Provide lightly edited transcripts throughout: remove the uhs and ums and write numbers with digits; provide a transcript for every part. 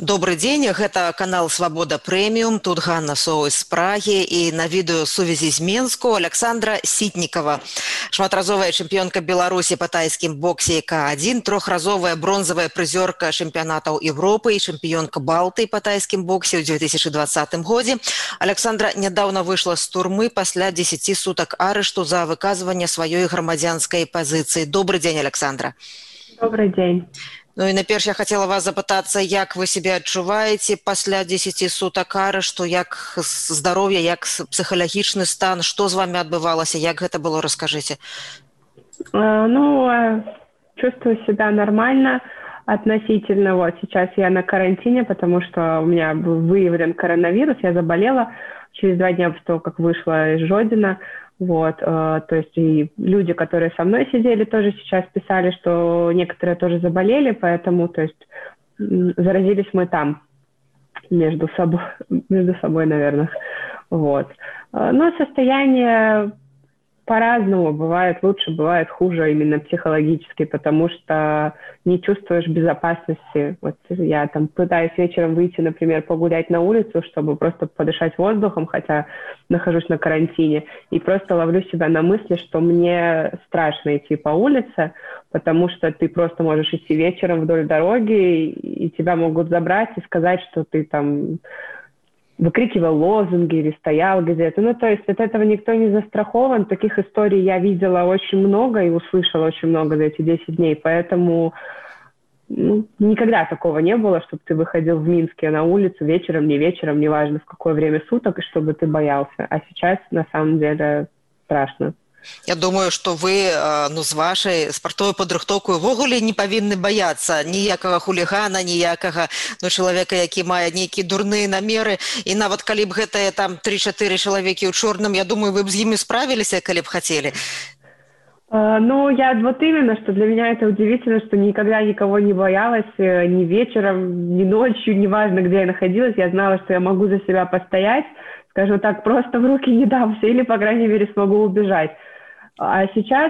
Добрый дзень, гэта канал Свабода Прэміум, тут Ганна Соўвай з Прагі і на відэасувязі з Менску Александра Сітнікова, шматразовая чэмпіёнка Беларусі па тайскім боксе К1, трохразовая бронзавая прызёрка чэмпіянатаў Европы і чэмпіёнка Балты па тайскім боксе ў 2020 годзе. Александра нядаўна выйшла з турмы пасля 10 сутак арышту за выказванне сваёй грамадзянскай пазіцыі. Добрый дзень, Александра. Добрый дзень. Ну і найперш я хацела вас запытацца, як вы сябе адчуваеце пасля 10 сутак арышту, як здароўе, як псіхалагічны стан, што з вами адбывалася, як гэта было, расскажите. Чувствую себя нормально относительно. Вот сейчас я на карантине, потому что у меня был выявлен коронавирус, я заболела через 2 дня после того, как вышла из Жодина. Вот, то есть и люди, которые со мной сидели, тоже сейчас писали, что некоторые тоже заболели, поэтому, то есть, заразились мы там, между собой, наверное. Вот. Но состояние по-разному, бывает лучше, бывает хуже, именно психологически, потому что не чувствуешь безопасности. Вот я там пытаюсь вечером выйти, например, погулять на улицу, чтобы просто подышать воздухом, хотя нахожусь на карантине, и просто ловлю себя на мысли, что мне страшно идти по улице, потому что ты просто можешь идти вечером вдоль дороги, и тебя могут забрать и сказать, что ты там выкрикивал лозунги или стоял где-то. Ну, то есть от этого никто не застрахован. Таких историй я видела очень много и услышала очень много за эти 10 дней. Поэтому никогда такого не было, чтобы ты выходил в Минске на улицу вечером, не вечером, неважно в какое время суток, и чтобы ты боялся. А сейчас, на самом деле, страшно. Я думаю, што вы з вашай спартовай падрыхтоўкай увогуле не павінны баяцца ніякага хулігана, ніякага чалавека, які мае нейкія дурныя намеры. І нават калі б гэтыя там 3-4 чалавекі ў чорным, я думаю, вы б з імі справіліся, калі б хацелі. Вот именно, что для меня это удивительно, что никогда никого не боялась, ни вечером, ни ночью, неважно, где я находилась, я знала, что я могу за себя постоять, скажем так, просто в руки не дамся, или, по крайней мере, смогу убежать. А сейчас,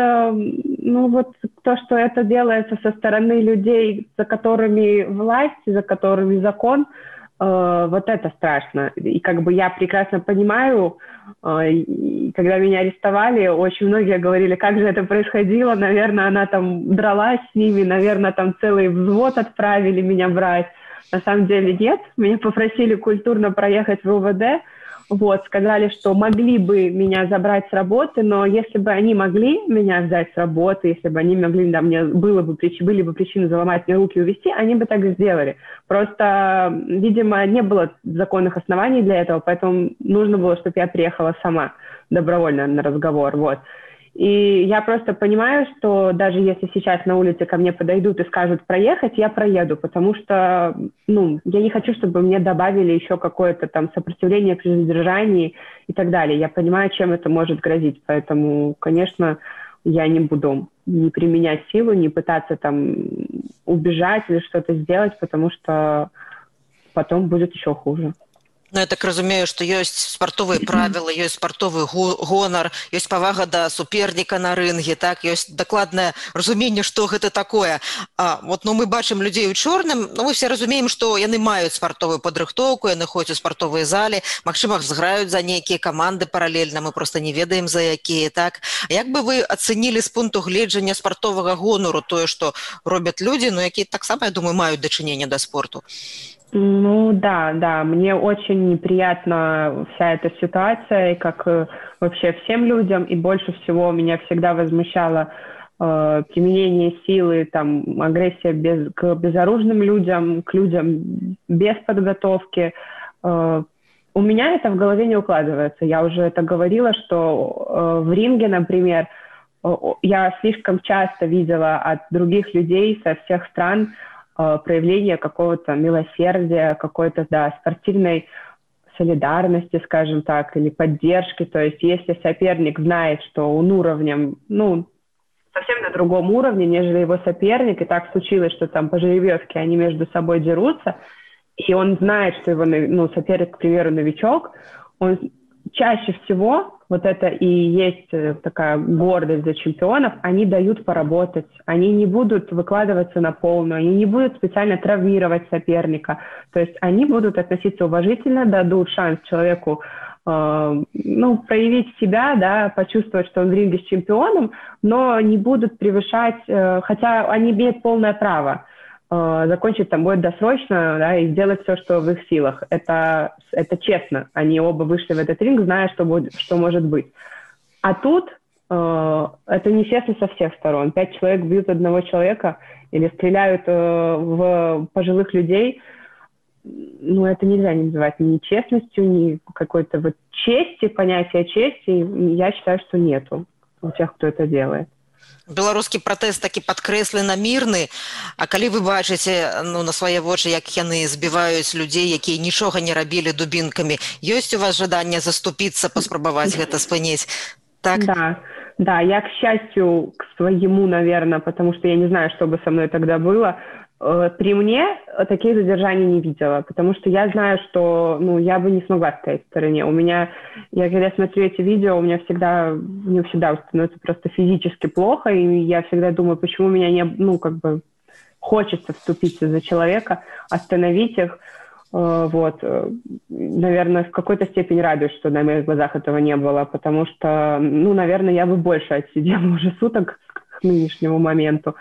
то, что это делается со стороны людей, за которыми власть, за которыми закон, вот это страшно. И я прекрасно понимаю, когда меня арестовали, очень многие говорили, как же это происходило, наверное, она там дралась с ними, наверное, там целый взвод отправили меня брать. На самом деле нет, меня попросили культурно проехать в УВД, сказали, что могли бы меня забрать с работы, но если бы они могли меня взять с работы, если бы они могли, были бы причины заломать мне руки и увезти, они бы так и сделали. Просто, видимо, не было законных оснований для этого, поэтому нужно было, чтобы я приехала сама добровольно на разговор. И я просто понимаю, что даже если сейчас на улице ко мне подойдут и скажут проехать, я проеду, потому что, я не хочу, чтобы мне добавили еще какое-то там сопротивление при задержании и так далее. Я понимаю, чем это может грозить, поэтому, конечно, я не буду не применять силу, не пытаться там убежать или что-то сделать, потому что потом будет еще хуже. Я так разумею, што ёсць спартовыя правілы, ёсць спартовы гонар, ёсць павага да суперніка на рынге, так, ёсць дакладнае разуменне, што гэта такое. Мы бачым людзей у чорным, мы все разумеем, што яны маюць спартовую падрыхтоўку, яны ходзяць у спартовыя залі, магчыма, зграюць за нейкія каманды паралельна, мы проста не ведаем, за якія, так. Як бы вы ацэнілі з пункту гледжання спартовага гонору тое, што робяць людзі, якія таксама, я думаю, маюць дачыненне да спорту? Да, мне очень неприятна вся эта ситуация, как вообще всем людям, и больше всего меня всегда возмущало применение силы, агрессия к безоружным людям, к людям без подготовки. У меня это в голове не укладывается. Я уже это говорила, что в ринге, например, я слишком часто видела от других людей со всех стран проявление какого-то милосердия, какой-то, спортивной солидарности, скажем так, или поддержки. То есть если соперник знает, что он уровнем, совсем на другом уровне, нежели его соперник, и так случилось, что там по жеребьевке они между собой дерутся, и он знает, что его соперник, к примеру, новичок, он чаще всего вот это и есть такая гордость за чемпионов, они дают поработать, они не будут выкладываться на полную, они не будут специально травмировать соперника, то есть они будут относиться уважительно, дадут шанс человеку проявить себя, да, почувствовать, что он в ринге с чемпионом, но не будут превышать, хотя они имеют полное право закончить там бой досрочно, да, и сделать все, что в их силах. Это честно. Они оба вышли в этот ринг, зная, что может быть. А тут это нечестно со всех сторон. 5 человек бьют одного человека или стреляют в пожилых людей. Это нельзя не называть ни честностью, ни какой-то вот чести, понятия чести. Я считаю, что нету у тех, кто это делает. Беларускі пратэст такі падкрэслены мірны, а калі вы бачыце на свае вочы, як яны збіваюць людзей, якія нічога не рабілі дубінкамі, ёсць у вас жаданне заступіцца, паспрабаваць гэта спыніць? Так? Да, я, к счастью, к своему, наверное, потому что я не знаю, что бы со мной тогда было, при мне таких задержаний не видела, потому что я знаю, что я бы не смогла стоять в стороне. Когда смотрю эти видео, мне всегда становится просто физически плохо, и я всегда думаю, почему меня хочется вступиться за человека, остановить их. Наверное, в какой-то степени радуюсь, что на моих глазах этого не было, потому что, наверное, я бы больше отсидела уже суток к нынешнему моменту.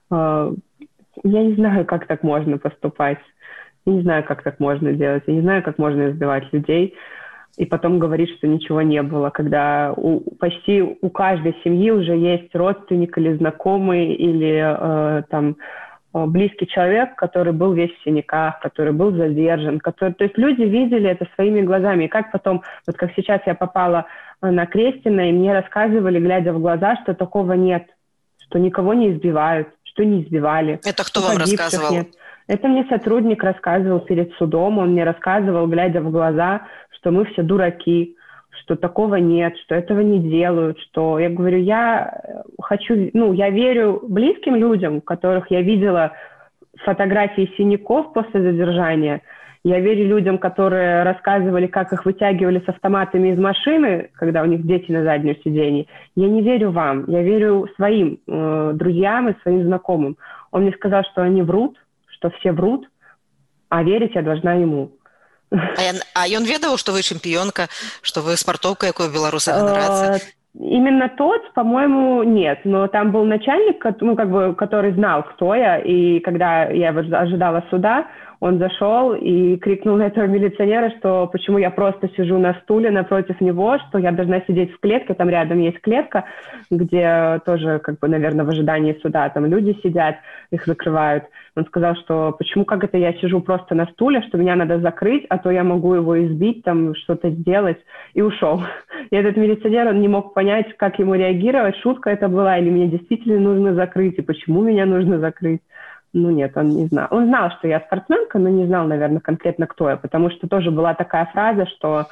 Я не знаю, как так можно поступать. Я не знаю, как так можно делать. Я не знаю, как можно избивать людей и потом говорить, что ничего не было, когда почти у каждой семьи уже есть родственник или знакомый, или близкий человек, который был весь в синяках, который был задержан. То есть люди видели это своими глазами. И как потом, вот как сейчас я попала на Крестина, и мне рассказывали, глядя в глаза, что такого нет, что никого не избивают, что не избивали. Это кто вам рассказывал? Нет. Это мне сотрудник рассказывал перед судом. Он мне рассказывал, глядя в глаза, что мы все дураки, что такого нет, что этого не делают, что... Я говорю, я верю близким людям, которых я видела фотографии синяков после задержания. Я верю людям, которые рассказывали, как их вытягивали с автоматами из машины, когда у них дети на заднем сидении. Я не верю вам, я верю своим друзьям и своим знакомым. Он мне сказал, что они врут, что все врут, а верить я должна ему. А ён ведаў, што вы чэмпіёнка, што вы спартоўка, якой беларусы ганарацца? Именно тот, по-моему, нет. Но там был начальник, который знал, кто я. И когда я ожидала суда, он зашел и крикнул на этого милиционера, что почему я просто сижу на стуле напротив него, что я должна сидеть в клетке. Там рядом есть клетка, где тоже, наверное, в ожидании суда там люди сидят, их закрывают. Он сказал, что почему, как это я сижу просто на стуле, что меня надо закрыть, а то я могу его избить, там что-то сделать, и ушел. И этот милиционер, он не мог понять, как ему реагировать, шутка это была, или меня действительно нужно закрыть, и почему меня нужно закрыть. Нет, он не знал. Он знал, что я спортсменка, но не знал, наверное, конкретно, кто я, потому что тоже была такая фраза, что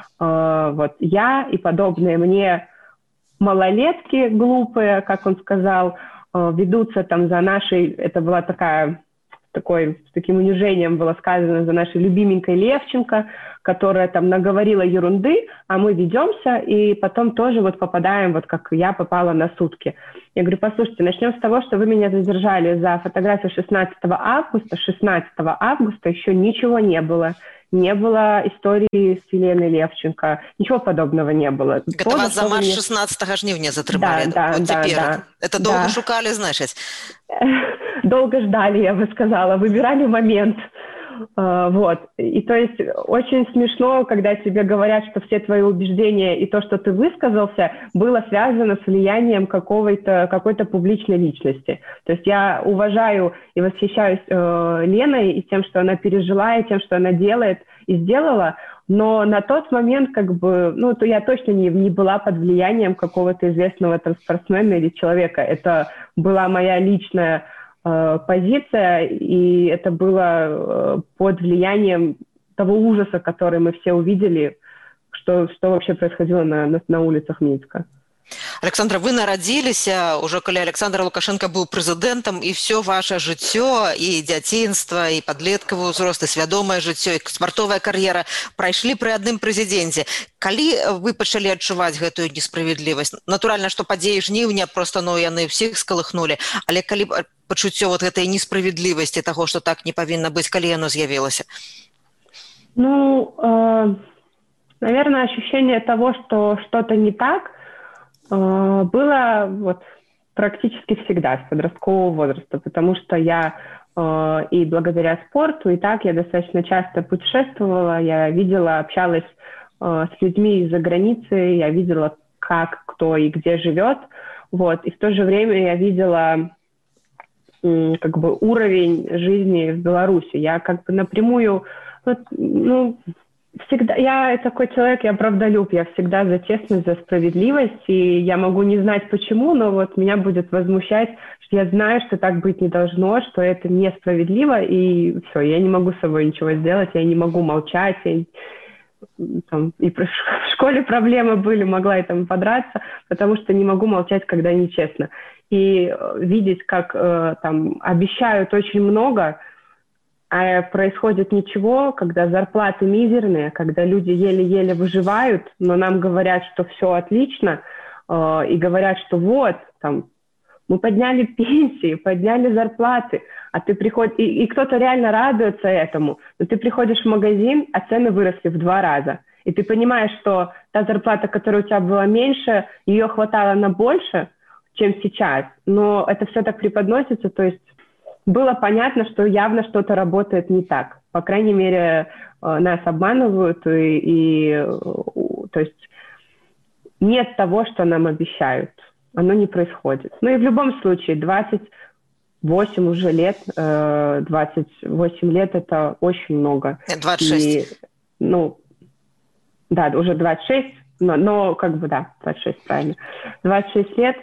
я и подобные мне малолетки глупые, как он сказал, ведутся там за нашей, это была с таким унижением было сказано, за нашей любименькой Левченко, которая там наговорила ерунды, а мы ведемся, и потом тоже попадаем, как я попала на сутки. Я говорю, послушайте, начнем с того, что вы меня задержали за фотографию 16 августа. 16 августа еще ничего не было. Не было истории с Еленой Левченко. Ничего подобного не было. Это вас за марш 16 жнивня затрымали? Да. Это долго шукали, значит? Долго ждали, я бы сказала. Выбирали момент. И то есть очень смешно, когда тебе говорят, что все твои убеждения и то, что ты высказался, было связано с влиянием какой-то публичной личности. То есть я уважаю и восхищаюсь Леной и тем, что она пережила, и тем, что она делает и сделала, но на тот момент то я точно не была под влиянием какого-то известного спортсмена или человека. Это была моя личная позиция, и это было под влиянием того ужаса, который мы все увидели, что вообще происходило на улицах Минска. Александра, вы нарадзіліся ўжо калі Александр Лукашенко быў прэзідэнтам, і все ваше жыццё, і дзяцінства, і падлеткавы ўзрост, і свядомае жыццё, і спартовая кар'ера прайшлі пры адным прэзідэнце. Калі вы пачалі адчуваць гэтую несправядлівасць? Натуральна, што падзеі жніўня проста яны ўсіх скалыхнулі, але калі пачуццё гэтай несправядлівасці таго, што так не павінна быць, калі яно з'явілася? Наверное, ощущение того, что что-то не так, было вот практически всегда с подросткового возраста, потому что я и благодаря спорту, и так я достаточно часто путешествовала, я видела, общалась с людьми из-за границы, я видела, как, кто и где живет, вот, и в то же время я видела как бы уровень жизни в Беларуси. Я как бы напрямую, всегда, я такой человек, я правдолюб, я всегда за честность, за справедливость, и я могу не знать почему, но вот меня будет возмущать, что я знаю, что так быть не должно, что это несправедливо, и все, я не могу с собой ничего сделать, я не могу молчать, и в школе проблемы были, могла и там подраться, потому что не могу молчать, когда нечестно. И видеть, как там обещают очень много, а происходит ничего, когда зарплаты мизерные, когда люди еле-еле выживают, но нам говорят, что все отлично, и говорят, что вот, там, мы подняли пенсии, подняли зарплаты, а ты приходишь, и кто-то реально радуется этому, но ты приходишь в магазин, а цены выросли в 2 раза, и ты понимаешь, что та зарплата, которая у тебя была меньше, ее хватало на больше, чем сейчас, но это все так преподносится, то есть было понятно, что явно что-то работает не так. По крайней мере, нас обманывают, то есть нет того, что нам обещают. Оно не происходит. Ну и в любом случае, 28 уже лет, 28 лет это очень много. 26. И, да, уже 26, но как бы да, 26 правильно. 26 лет,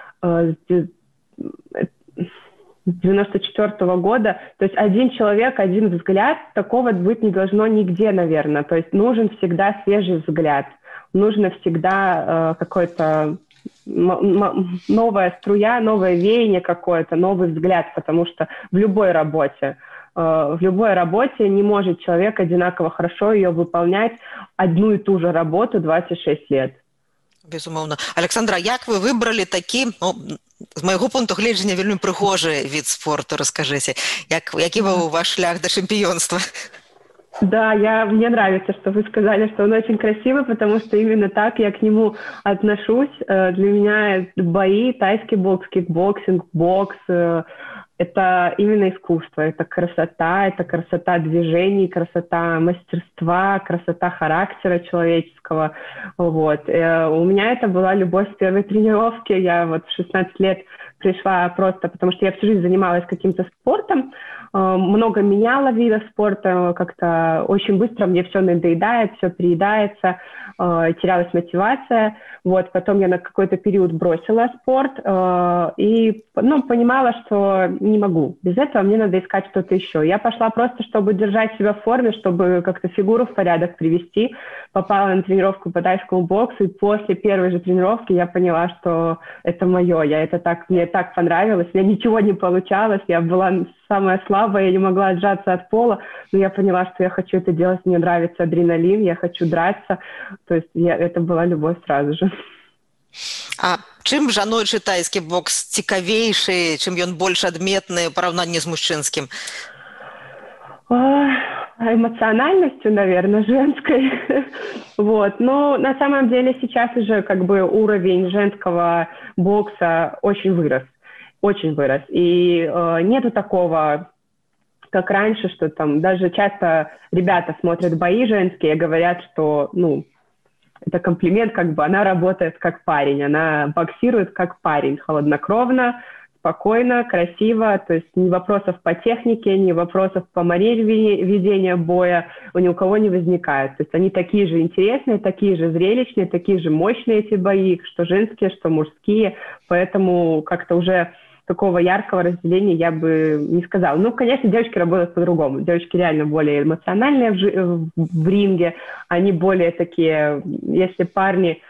94 года, то есть один человек, один взгляд, такого быть не должно нигде, наверное. То есть нужен всегда свежий взгляд, нужно всегда какой-то новая струя, новое веяние какое-то, новый взгляд, потому что в любой работе не может человек одинаково хорошо ее выполнять одну и ту же работу 26 лет. Безумоўна. Александра, як вы выбрали такі, з майго пункту гледжання, вельмі прыгожы від спорту, расскажыце, які быў ваш шлях до чемпионства? Да, мне нравится, что вы сказали, что он очень красивый, потому что именно так я к нему отношусь. Для меня бои, тайский бокс, кикбоксинг, бокс это именно искусство, это красота движений, красота мастерства, красота характера человеческого. Вот. У меня это была любовь с первой тренировки. Я вот в 16 лет пришла просто, потому что я всю жизнь занималась каким-то спортом, много меняла видов спорта, как-то очень быстро мне все надоедает, все приедается, терялась мотивация. Вот, потом я на какой-то период бросила спорт и понимала, что не могу. Без этого мне надо искать что-то еще. Я пошла просто, чтобы держать себя в форме, чтобы как-то фигуру в порядок привести. Попала на тренировку по тайскому боксу, и после первой же тренировки я поняла, что это мое. Мне так понравилось. У меня ничего не получалось. Я была самая слабая, я не могла отжаться от пола, но я поняла, что я хочу это делать, мне нравится адреналин, я хочу драться. То есть это была любовь сразу же. А чым жаночы тайскі бокс цікавейшы, чым ён больш адметны ў параўнанні з мужчынскім? Эмоциональностью, наверное, женской. Вот. Но на самом деле сейчас уже как бы уровень женского бокса очень вырос. Очень вырос. И нету такого, как раньше, что там даже часто ребята смотрят бои женские и говорят, что, это комплимент, как бы она работает как парень, она боксирует как парень, холоднокровно, спокойно, красиво, то есть ни вопросов по технике, ни вопросов по манере ведения боя ни у кого не возникает. То есть они такие же интересные, такие же зрелищные, такие же мощные эти бои, что женские, что мужские, поэтому как-то уже такого яркого разделения я бы не сказала. Конечно, девочки работают по-другому. Девочки реально более эмоциональные в ринге, они более такие, если парни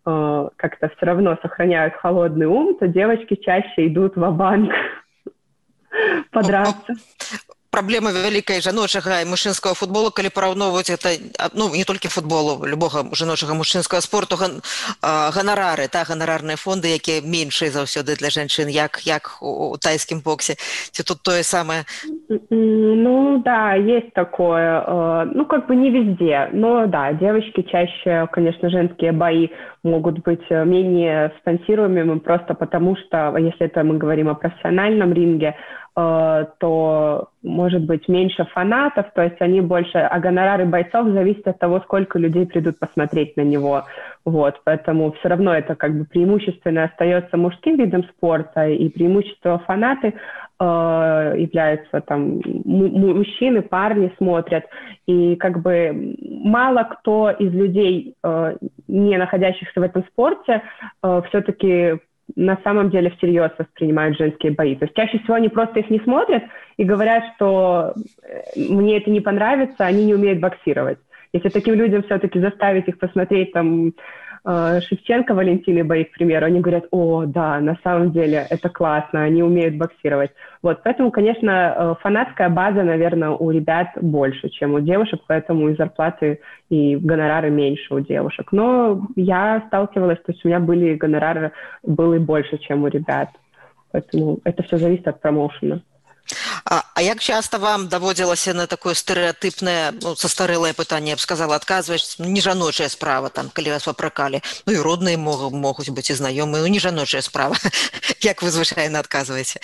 как-то все равно сохраняют холодный ум, то девочки чаще идут ва-банк подраться. Праблема вялікая жаночага і мужчынскага футбола, калі параўноўваць это, ну, не толькі футболу, любога жаночага мужчынскага спорту, ганарары, ганарарныя фонды, якія меншыя заўсёды для жанчын, як у тайскім боксе. Ці тут тое самае? Ну, да, есть такое. Ну, как бы не везде. Но, да, девочки чаще, конечно, женские бои могут быть менее спонсируемыми просто потому, что, если это мы говорим о профессиональном ринге, то может быть меньше фанатов, то есть они больше, а гонорары бойцов зависят от того, сколько людей придут посмотреть на него. Вот, поэтому все равно это как бы преимущественно остается мужским видом спорта, и преимущество фанаты являются там мужчины, парни смотрят, и как бы мало кто из людей, не находящихся в этом спорте, все-таки на самом деле всерьез воспринимают женские бои. То есть чаще всего они просто их не смотрят и говорят, что мне это не понравится, они не умеют боксировать. Если таким людям все-таки заставить их посмотреть там Шевченко, Валентины бои, к примеру, они говорят: о, да, на самом деле это классно, они умеют боксировать. Вот, поэтому, конечно, фанатская база, наверное, у ребят больше, чем у девушек, поэтому и зарплаты, и гонорары меньше у девушек. Но я сталкивалась, то есть у меня были гонорары, было больше, чем у ребят. Поэтому это все зависит от промоушена. А як часто вам даводзілася на такое стэрэатыпнае, ну, састарэлае пытанне, я б сказала, адказваць, не жаночая справа, там, калі вас папракалі, ну і родныя могуць быць і знаёмыя, ну не жаночая справа. Як вы звычайна адказваеце?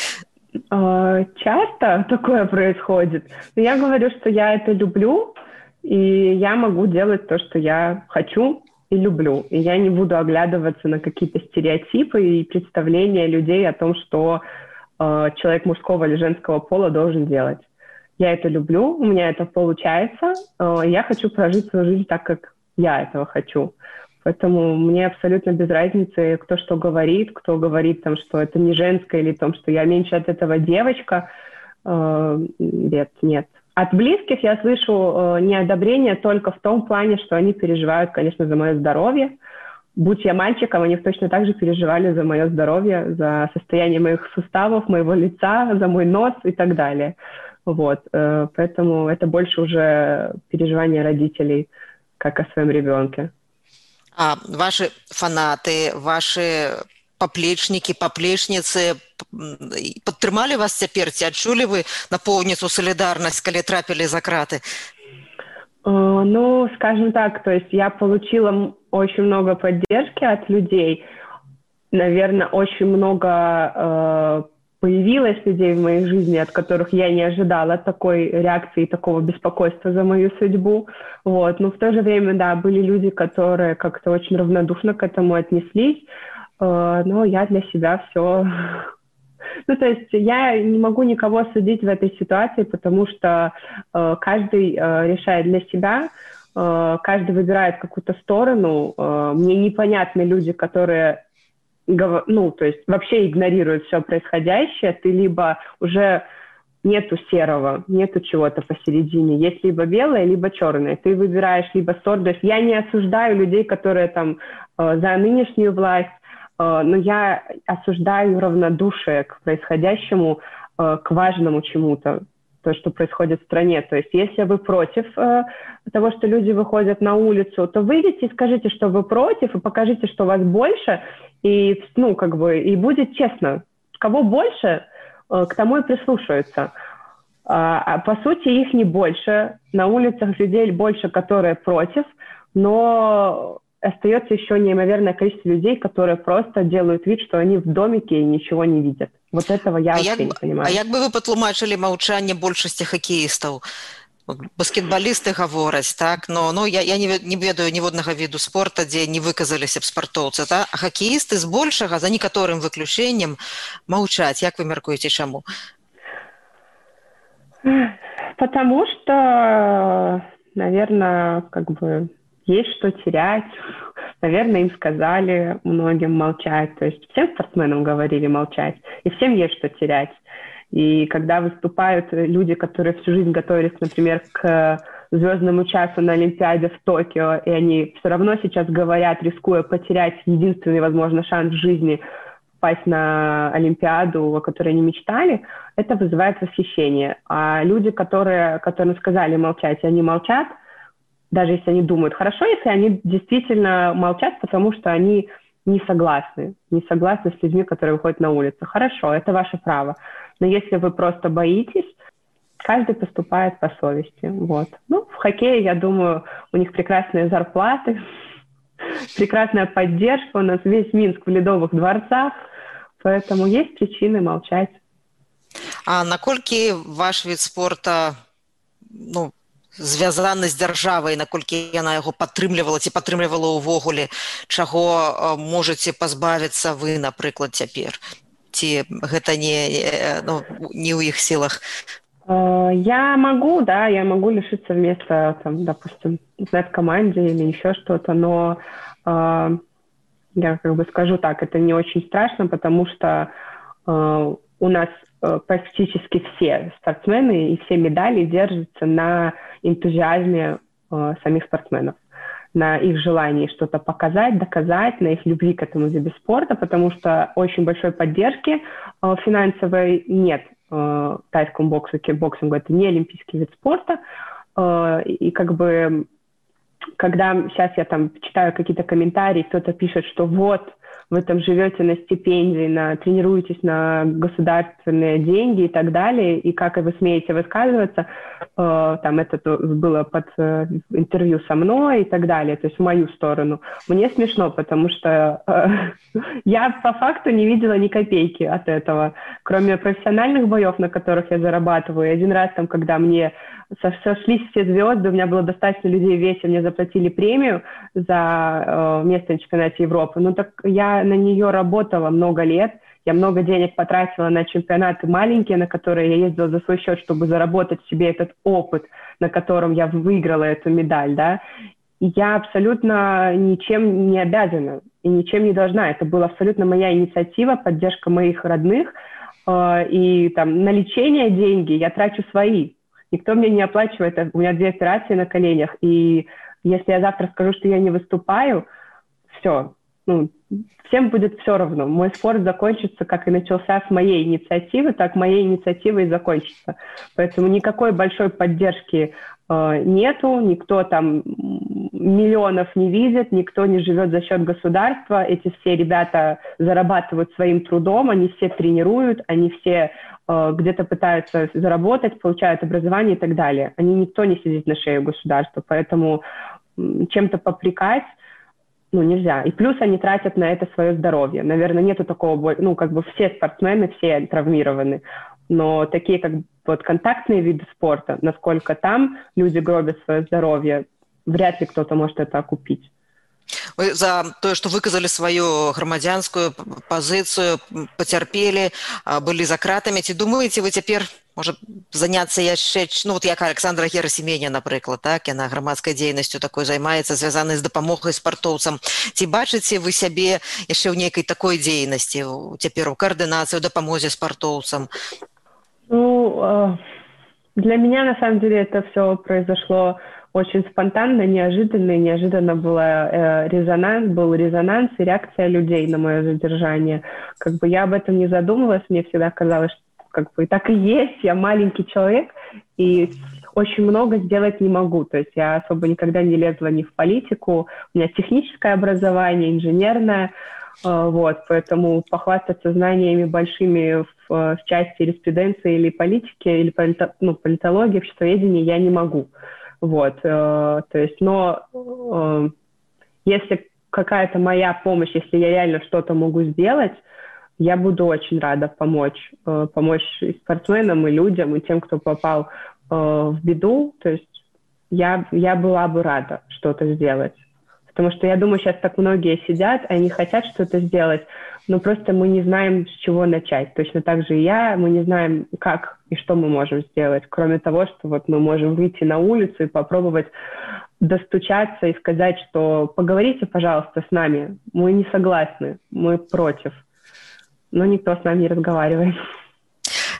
Часто такое происходит. Но я говорю, что я это люблю, и я могу делать то, что я хочу и люблю. И я не буду оглядываться на какие-то стереотипы и представления людей о том, что человек мужского или женского пола должен делать. Я это люблю, у меня это получается, я хочу прожить свою жизнь так, как я этого хочу. Поэтому мне абсолютно без разницы, кто что говорит, кто говорит, там, что это не женское, или том, что я меньше от этого девочка. Нет. От близких я слышу неодобрение только в том плане, что они переживают, конечно, за мое здоровье. Будь я мальчиком, они точно так же переживали за мое здоровье, за состояние моих суставов, моего лица, за мой нос и так далее. Вот. Поэтому это больше уже переживание родителей, как о своем ребенке. А ваши фанаты, ваши паплечнікі, паплечніцы падтрымалі вас цяпер? Ці адчулі вы напоўніцу салідарнасць, калі трапілі за краты? Ну, скажем так, то есть я получила очень много поддержки от людей. Наверное, очень много появилось людей в моей жизни, от которых я не ожидала такой реакции, такого беспокойства за мою судьбу. Вот. Но в то же время, да, были люди, которые как-то очень равнодушно к этому отнеслись. Но я для себя все... Ну, то есть я не могу никого судить в этой ситуации, потому что каждый решает для себя, каждый выбирает какую-то сторону. Мне непонятны люди, которые, ну, то есть вообще игнорируют все происходящее. Ты либо уже нету серого, нету чего-то посередине. Есть либо белое, либо черное. Ты выбираешь либо сторону. То есть я не осуждаю людей, которые там за нынешнюю власть, но я осуждаю равнодушие к происходящему, к важному чему-то, то, что происходит в стране. То есть если вы против того, что люди выходят на улицу, то выйдите и скажите, что вы против, и покажите, что вас больше, и, ну, как бы, и будет честно. Кого больше, к тому и прислушаются. А по сути, их не больше. На улицах людей больше, которые против, но... остается еще неимоверное количество людей, которые просто делают вид, что они в домике и ничего не видят. Вот этого я вообще не понимаю. А як бы вы патлумачылі маўчанне большасці хакеістаў? Баскетбалісты гавораць, так? Но я не ведаю ніводнага віду спорта, дзе не выказаліся б спартоўцы, так? А хакеісты збольшага, за некаторым выключэннем, маўчаць. Як вы мяркуеце, чаму? Потому что, наверное, как бы... есть что терять. Наверное, им сказали многим молчать. То есть всем спортсменам говорили молчать. И всем есть что терять. И когда выступают люди, которые всю жизнь готовились, например, к звездному часу на Олимпиаде в Токио, и они все равно сейчас говорят, рискуя потерять единственный, возможно, шанс в жизни попасть на Олимпиаду, о которой они мечтали, это вызывает восхищение. А люди, которым сказали молчать, они молчат, даже если они думают, хорошо, если они действительно молчат, потому что они не согласны с людьми, которые выходят на улицу. Хорошо, это ваше право. Но если вы просто боитесь, каждый поступает по совести. Вот. Ну, в хоккее, я думаю, у них прекрасные зарплаты, прекрасная поддержка. У нас весь Минск в ледовых дворцах, поэтому есть причины молчать. А наколькі ваш від спорта, звязаны з дзяржавай, наколькі яна яго падтрымлівала ці падтрымлівала ўвогуле, чаго можаце пазбавіцца вы, напрыклад, цяпер? Ці гэта не ў іх сілах? Я могу лишиться места, допустим, в команде или еще что-то, но я скажу так, это не очень страшно, потому что у нас практически все спортсмены и все медали держатся на энтузиазме самих спортсменов, на их желании что-то показать, доказать, на их любви к этому виду спорта, потому что очень большой поддержки финансовой нет тайскому боксу, кикбоксингу. Это не олимпийский вид спорта. И когда сейчас я читаю какие-то комментарии, кто-то пишет, что вот, вы живете на стипендии, тренируетесь на государственные деньги и так далее, и как вы смеете высказываться, это было под интервью со мной и так далее, то есть в мою сторону. Мне смешно, потому что я по факту не видела ни копейки от этого, кроме профессиональных боев, на которых я зарабатываю. И один раз, когда мне сошлись все звезды, у меня было достаточно людей в весе, мне заплатили премию за место на чемпионате Европы. Так я на нее работала много лет, я много денег потратила на чемпионаты маленькие, на которые я ездила за свой счет, чтобы заработать себе этот опыт, на котором я выиграла эту медаль, да. И я абсолютно ничем не обязана и ничем не должна. Это была абсолютно моя инициатива, поддержка моих родных, и на лечение деньги я трачу свои. Никто мне не оплачивает, у меня 2 операции на коленях, и если я завтра скажу, что я не выступаю, все, всем будет все равно. Мой спорт закончится, как и начался с моей инициативы, так моей инициативой и закончится. Поэтому никакой большой поддержки нету, никто миллионов не видит, никто не живет за счет государства. Эти все ребята зарабатывают своим трудом, они все тренируют, они все где-то пытаются заработать, получают образование и так далее. Никто не сидит на шее государства, поэтому чем-то попрекать нельзя. И плюс они тратят на это свое здоровье. Наверное, нету такого, все спортсмены, все травмированы. Но такие, контактные виды спорта, насколько там люди гробят свое здоровье, вряд ли кто-то может это окупить. Вы за тое, што выказалі сваю грамадзянскую пазіцыю, пацярпелі, былі за кратамі. Ці думаеце вы цяпер, можа, заняцца яшчэ, як Александра Герасименя, напрыклад, так, яна грамадскай дзейнасцю такой займаецца, звязанай з дапамогай спартоўцам. Ці бачыце вы сябе яшчэ ў нейкай такой дзейнасці, цяпер у каардынацыі, у дапамозе спартоўцам? Для меня, на самом деле, это все произошло очень спонтанно, неожиданно был резонанс и реакция людей на мое задержание. Я об этом не задумывалась, мне всегда казалось, что и так и есть, я маленький человек, и очень много сделать не могу. То есть я особо никогда не лезла ни в политику, у меня техническое образование, инженерное, поэтому похвастаться знаниями большими в части юриспруденции или политики, или политологии, обществоведения я не могу. То есть, но если какая-то моя помощь, если я реально что-то могу сделать, я буду очень рада помочь и спортсменам, и людям, и тем, кто попал в беду. То есть я была бы рада что-то сделать. Потому что я думаю, сейчас так многие сидят, они хотят что-то сделать, но просто мы не знаем, с чего начать. Точно так же и я, мы не знаем, как и что мы можем сделать, кроме того, что мы можем выйти на улицу и попробовать достучаться и сказать, что поговорите, пожалуйста, с нами, мы не согласны, мы против. Но никто с нами не разговаривает.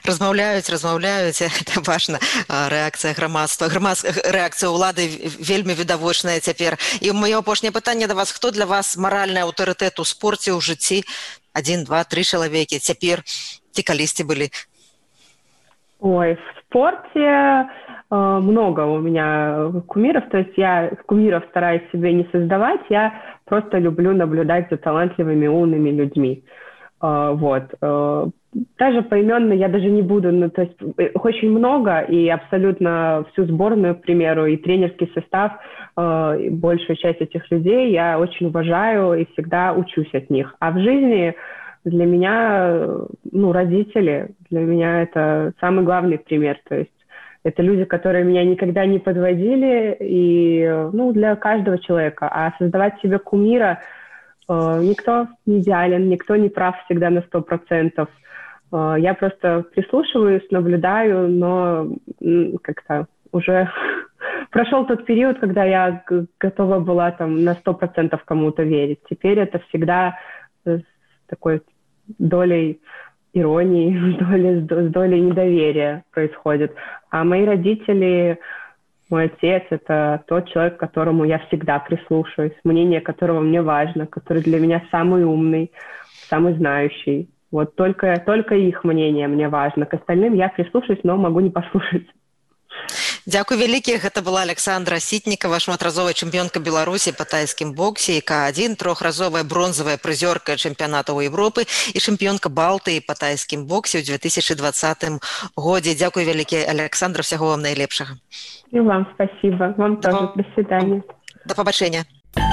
размаўляюць, это важна, рэакцыя грамадства, рэакцыя ўлады вельмі відавочная цяпер. І маё апошняе пытанне да вас: хто для вас маральны аўтарытэт у спорце, у жыцці? 1, 2, 3 чалавекі цяпер ці калісьці былі? Ой, в спорте много у меня кумиров, то есть я кумиров стараюсь себе не создавать, я просто люблю наблюдать за талантливыми, умными людьми. Вот. Даже поименно я даже не буду, ну, то есть очень много, и абсолютно всю сборную, к примеру, и тренерский состав, и большую часть этих людей я очень уважаю и всегда учусь от них. А в жизни для меня, ну, родители, для меня это самый главный пример, то есть это люди, которые меня никогда не подводили, и, ну, для каждого человека. А создавать себе кумира никто не идеален, никто не прав всегда на 100%. Я просто прислушиваюсь, наблюдаю, но как-то уже прошел тот период, когда я готова была там на 100% кому-то верить. Теперь это всегда с такой долей иронии, с долей недоверия происходит. А мои родители, мой отец — это тот человек, к которому я всегда прислушиваюсь, мнение которого мне важно, который для меня самый умный, самый знающий. Вот только их мнение мне важно. К остальным я прислушаюсь, но могу не послушать. Дзякуй вялікі. Гэта была Александра Сітнікава, шматразовая чэмпіёнка Беларусі па тайскім боксе, К1, трохразовая бронзавая прызёрка чэмпіянатаў Европы і чэмпіёнка Балтыі па тайскім боксе ў 2020 годзе. Дзякуй вялікі, Александра, всяго вам найлепшага. И вам спасибо. Вам тоже. До свидания. До побачення.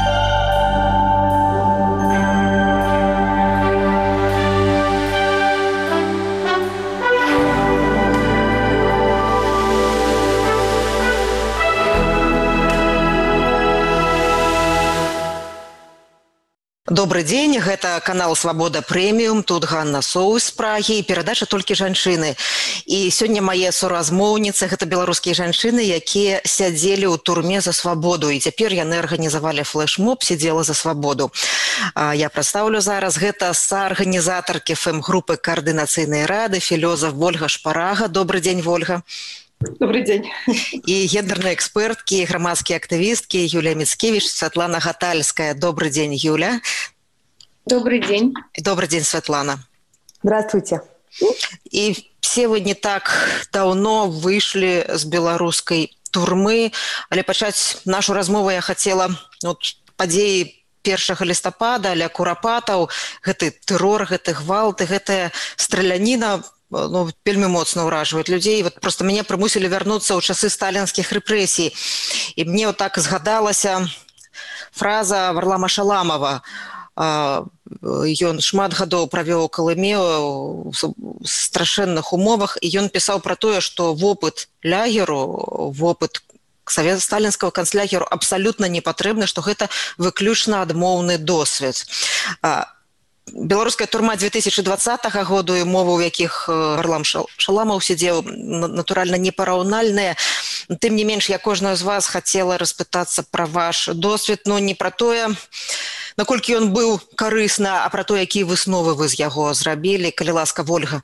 Добрый дзень, гэта канал «Свабода Прэміум», тут Ганна Соус з Прагі і перадача «Толькі жанчыны». І сёння мае суразмоўніцы – гэта беларускія жанчыны, якія сядзелі ў турме за свабоду. І цяпер яны арганізавалі флэш-моб «Сидзела за свабоду». Я прадстаўлю зараз. Гэта саарганізатаркі ФМ-групы Координацыйнай рады, філёзаф Вольга Шпарага. Добрый дзень, Вольга. Добрый день. И гендерные экспертки, громадские активистки Юлия Мицкевич, Светлана Гатальская. Добрый день, Юля. Добрый день. Добрый день, Светлана. Здравствуйте. И все вы не так давно вышли с белорусской турмы, але пачаць нашу размову я хотела от падзеі 1 лістапада, ля курапатаў, гэты тэрор, гэты гвалт, гэтая страляніна, ну, вельмі моцна ўражваюць людзей. Вот просто мяне прымусілі вярнуцца ў часы сталінскіх рэпрэсій. І мне вот так згадалася фраза Варлама Шаламова. Ён шмат гадоў правёў у Калыме ў страшэнных умовах, і ён пісаў пра тое, што вопыт лягеру, вопыт сталінскага канцлягеру абсалютна не патрэбны, што гэта выключна адмоўны досвед. Беларуская турма 2020 году і мовы, у якіх Варлам Шаламаў сидзеў, натуральна непараўнальныя. Тым не менш, я кожную з вас хацела распытацца пра ваш досвед, но не пра тое, наколькі ён быў карысны, а пра то, якія высновы вы з яго зрабілі. Калі ласка, Вольга.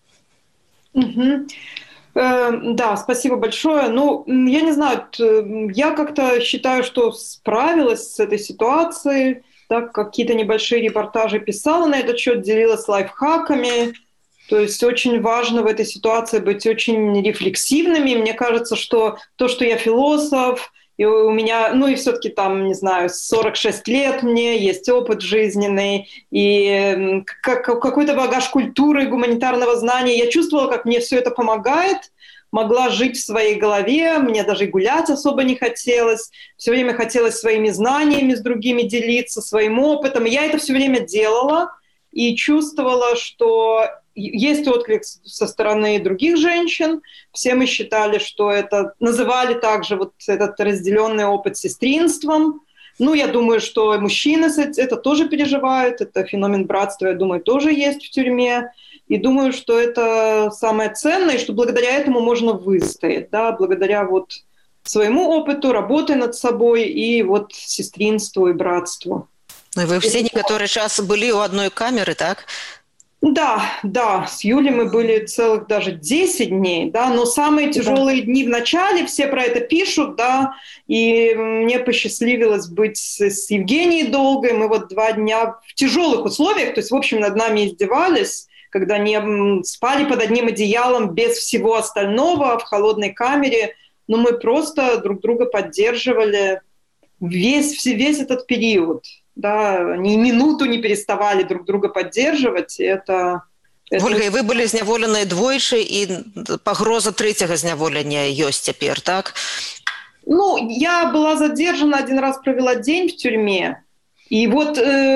Да, спасибо большое. Ну, я не знаю, я как-то считаю, что справилась с этой ситуацией. Так, какие-то небольшие репортажи писала на этот счет, делилась лайфхаками. То есть очень важно в этой ситуации быть очень рефлексивными. Мне кажется, что то, что я философ, и у меня, ну и все-таки там, не знаю, 46 лет мне, есть опыт жизненный, и какой-то багаж культуры, гуманитарного знания. Я чувствовала, как мне все это помогает, могла жить в своей голове, мне даже и гулять особо не хотелось, все время хотелось своими знаниями с другими делиться, своим опытом. И я это все время делала и чувствовала, что есть отклик со стороны других женщин. Все мы считали, что это, называли также вот этот разделенный опыт сестринством. Ну, я думаю, что мужчины это тоже переживают, это феномен братства, я думаю, тоже есть в тюрьме. И думаю, что это самое ценное, и что благодаря этому можно выстоять, да, благодаря вот своему опыту, работе над собой и вот сестринству и братству. Ну, и вы все некоторый час были у одной камеры, так? Да, с Юлей мы были целых даже 10 дней, да, но самые тяжелые дни в начале, все про это пишут, да, и мне посчастливилось быть с Евгенией Долгой, мы вот 2 дня в тяжелых условиях, то есть, в общем, над нами издевались, когда не спали под одним одеялом без всего остального в холодной камере, но мы просто друг друга поддерживали весь этот период. Да, ни минуту не переставали друг друга поддерживать. Ольга, і вы былі зняволеныя двойчы, і пагроза трэцяга зняволення ёсць цяпер, так? Ну, я была задержана, 1 раз провела день в тюрьме. И вот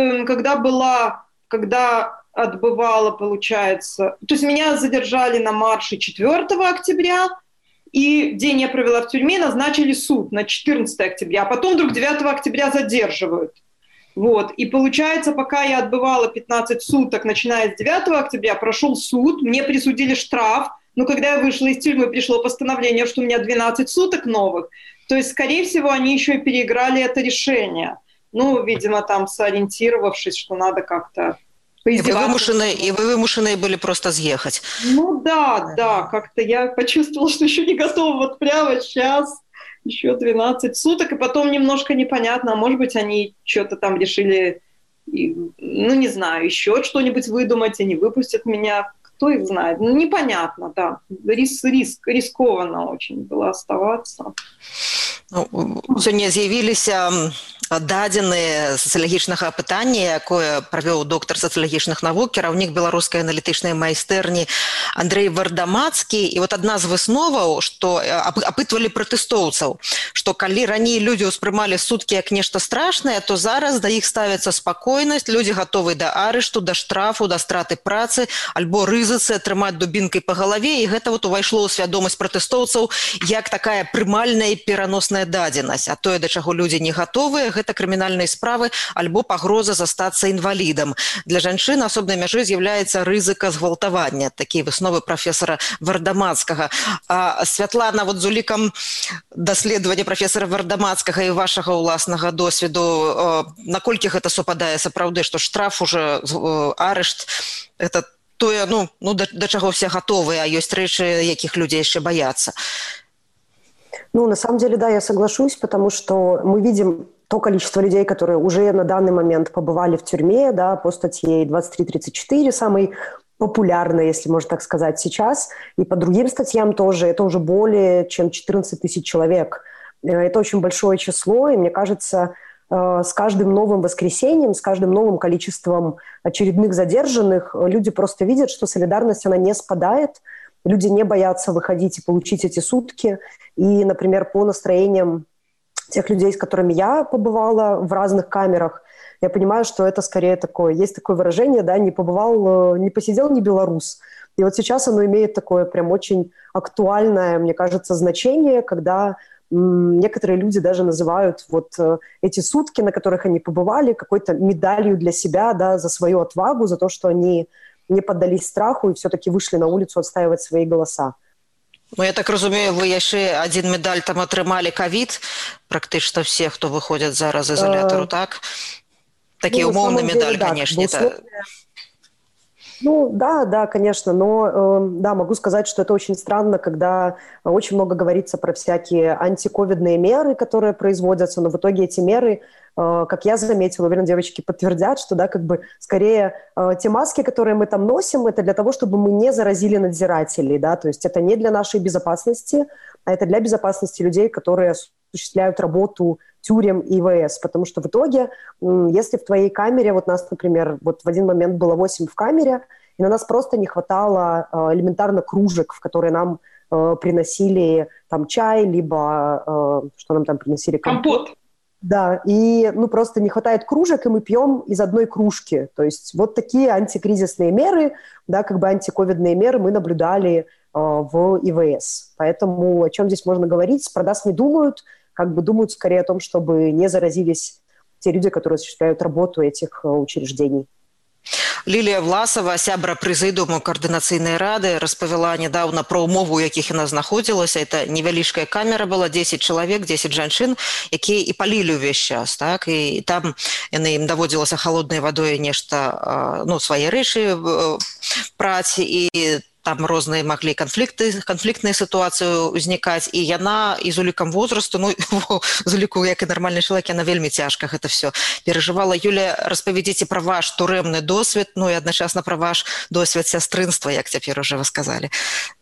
когда отбывала, получается... То есть меня задержали на марше 4 октября, и день я провела в тюрьме, назначили суд на 14 октября, а потом вдруг 9 октября задерживают. Вот. И получается, пока я отбывала 15 суток, начиная с 9 октября, прошел суд, мне присудили штраф, но когда я вышла из тюрьмы, пришло постановление, что у меня 12 суток новых. То есть, скорее всего, они еще и переиграли это решение. Ну, видимо, там сориентировавшись, что надо как-то поиздеваться. И вы вымушенные были просто съехать. Ну да, как-то я почувствовала, что еще не готова вот прямо сейчас. Еще 12 суток, и потом немножко непонятно, а может быть, они что-то там решили, ну, не знаю, еще что-нибудь выдумать, и не выпустят меня, кто их знает. Ну, непонятно, да. Рискованно очень было оставаться. Сёння з'явіліся дадзеныя сацыялагічнага апытання, якое правёў доктар сацыялагічных навук, кіраўнік беларускай аналітычнай майстэрні Андрэй Вардамацкі. І вот адна з высноваў, што апытвалі пратэстоўцаў, што калі раней людзі ўспрымалі суткі як нешта страшнае, то зараз да іх ставіцца спакойнасць, людзі гатовы да арышту, да штрафу, да страты працы, альбо рызыцы атрымаць дубінкай па галаве, і гэта вот увайшло ў свядомасць пратэстоўцаў як такая прымальная і пераносная дадзенасць. А тое, да чаго людзі не гатовыя, гэта крымінальныя справы альбо пагроза застацца інвалідам. Для жанчын асобнай мяжой з'яўляецца рызыка згвалтавання. Такія высновы прафесара Вардамацкага. Святлана, вот з улікам даследавання прафесара Вардамацкага і вашага ўласнага досведу, наколькі гэта супадае сапраўды, што штраф уже, арышт, это тое, ну, да чаго все гатовыя, а ёсць рэчы, якіх людзі яшчэ баяцца? Ну, на самом деле, да, я соглашусь, потому что мы видим то количество людей, которые уже на данный момент побывали в тюрьме, да, по статье 2334, самой популярной, если можно так сказать, сейчас, и по другим статьям тоже, это уже более чем 14 тысяч человек. Это очень большое число, и мне кажется, с каждым новым воскресеньем, с каждым новым количеством очередных задержанных люди просто видят, что солидарность, она не спадает, люди не боятся выходить и получить эти сутки. И, например, по настроениям тех людей, с которыми я побывала в разных камерах, я понимаю, что это скорее такое, есть такое выражение, да, не посидел ни белорус. И вот сейчас оно имеет такое прям очень актуальное, мне кажется, значение, когда некоторые люди даже называют вот эти сутки, на которых они побывали, какой-то медалью для себя, да, за свою отвагу, за то, что они не поддались страху и все-таки вышли на улицу отстаивать свои голоса. Ну, я так разумею, вы яшчэ один медаль там атрымалі ковид, практычна все, хто выходят зараз з изолятару, так? Такие умовные медаль, да, конечно. Ну, да, конечно, но да, могу сказать, что это очень странно, когда очень много говорится про всякие антиковидные меры, которые производятся, но в итоге эти меры, как я заметила, уверен, девочки подтвердят, что, да, как бы скорее те маски, которые мы там носим, это для того, чтобы мы не заразили надзирателей, да, то есть это не для нашей безопасности, а это для безопасности людей, которые осуществляют работу тюрем и ИВС, потому что в итоге, если в твоей камере, вот нас, например, вот в один момент было 8 в камере, и на нас просто не хватало элементарно кружек, в которые нам приносили там чай, либо что нам там приносили? Компот. Да, и ну просто не хватает кружек, и мы пьем из одной кружки. То есть вот такие антикризисные меры, да, как бы антиковидные меры мы наблюдали в ИВС. Поэтому о чем здесь можно говорить? Про нас не думают, как бы думают скорее о том, чтобы не заразились те люди, которые осуществляют работу этих учреждений. Лілія Власова, сябра прэзідыуму каардынацыйнай рады, распавяла нядаўна пра ўмовы, у якіх яна знаходзілася. Это невялічкая камера была, 10 чалавек, 10 жанчын, якія і палілі ўвесь час, так? І там ім даводзілася халоднай вадой нешта, ну, свае рэчы праці, і там розныя маглі канфліктныя сітуацыі ўзнікаць, і яна і з улікам возрасту, ну, з уліку, як і нармальны чалавек, яна вельмі цяжка гэта все перажывала. Юля, распавядзіце пра ваш турэмны досвед, ну і адначасна пра ваш досвед сястрынства, як цяпер уже вы сказалі.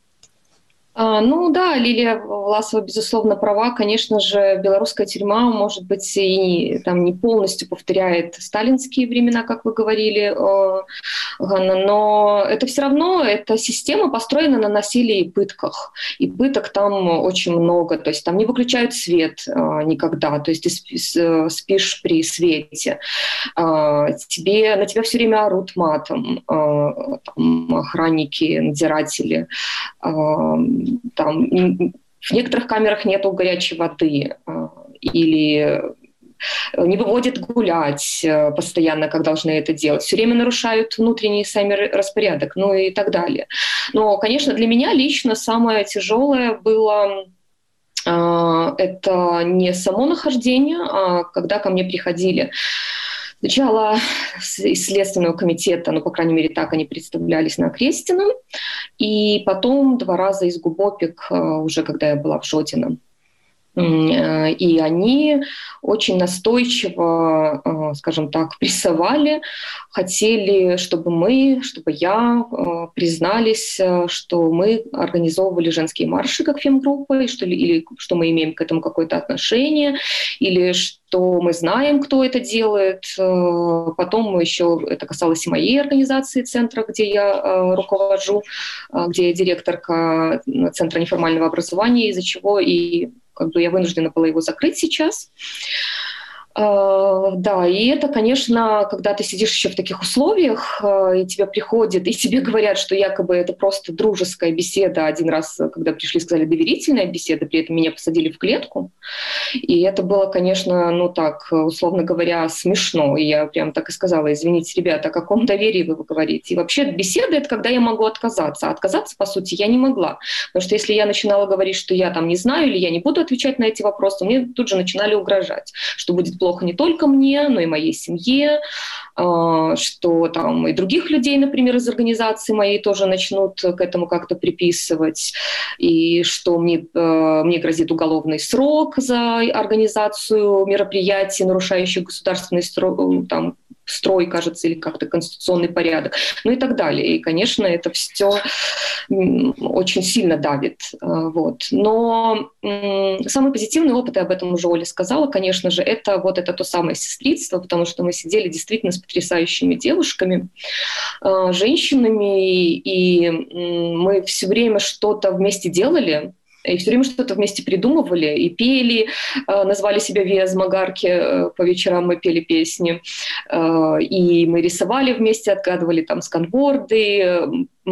Ну да, Лилия Власова, безусловно, права. Конечно же, белорусская тюрьма, может быть, и там не полностью повторяет сталинские времена, как вы говорили, Ганна, но это все равно, эта система построена на насилии и пытках. И пыток там очень много, то есть там не выключают свет никогда, то есть ты спишь при свете, на тебя все время орут матом, там, охранники, надзиратели, там, в некоторых камерах нету горячей воды или не выводят гулять постоянно, как должны это делать. Все время нарушают внутренний сами распорядок, ну и так далее. Но, конечно, для меня лично самое тяжелое было это не само нахождение, а когда ко мне приходили сначала из Следственного комитета, ну, по крайней мере, так они представлялись на Крестином, и потом 2 раза из ГУБОПИК, уже когда я была в Жодино. И они очень настойчиво, скажем так, прессовали, хотели, чтобы я признались, что мы организовывали женские марши как фемгруппа, или что мы имеем к этому какое-то отношение, или что мы знаем, кто это делает. Потом еще это касалось и моей организации центра, где я руковожу, где я директорка Центра неформального образования, из-за чего и как бы я вынуждена была его закрыть сейчас. Да, и это, конечно, когда ты сидишь еще в таких условиях, и тебе приходят, и тебе говорят, что якобы это просто дружеская беседа. Один раз, когда пришли, сказали доверительная беседа, при этом меня посадили в клетку. И это было, конечно, ну так, условно говоря, смешно. И я прям так и сказала: извините, ребята, о каком доверии вы говорите? И вообще беседа — это когда я могу отказаться. А отказаться, по сути, я не могла. Потому что если я начинала говорить, что я там не знаю или я не буду отвечать на эти вопросы, мне тут же начинали угрожать, что будет плохо не только мне, но и моей семье, что там и других людей, например, из организации моей тоже начнут к этому как-то приписывать, и что мне грозит уголовный срок за организацию мероприятий, нарушающих государственный строй, кажется, или как-то конституционный порядок, ну и так далее. И, конечно, это все очень сильно давит. Вот. Но самый позитивный опыт, я об этом уже Оля сказала, конечно же, это то самое сестринство, потому что мы сидели действительно с потрясающими девушками, женщинами, и мы все время что-то вместе делали, и все время что-то вместе придумывали и пели, назвали себя Виаз Магарки, по вечерам мы пели песни, и мы рисовали вместе, отгадывали там сканворды,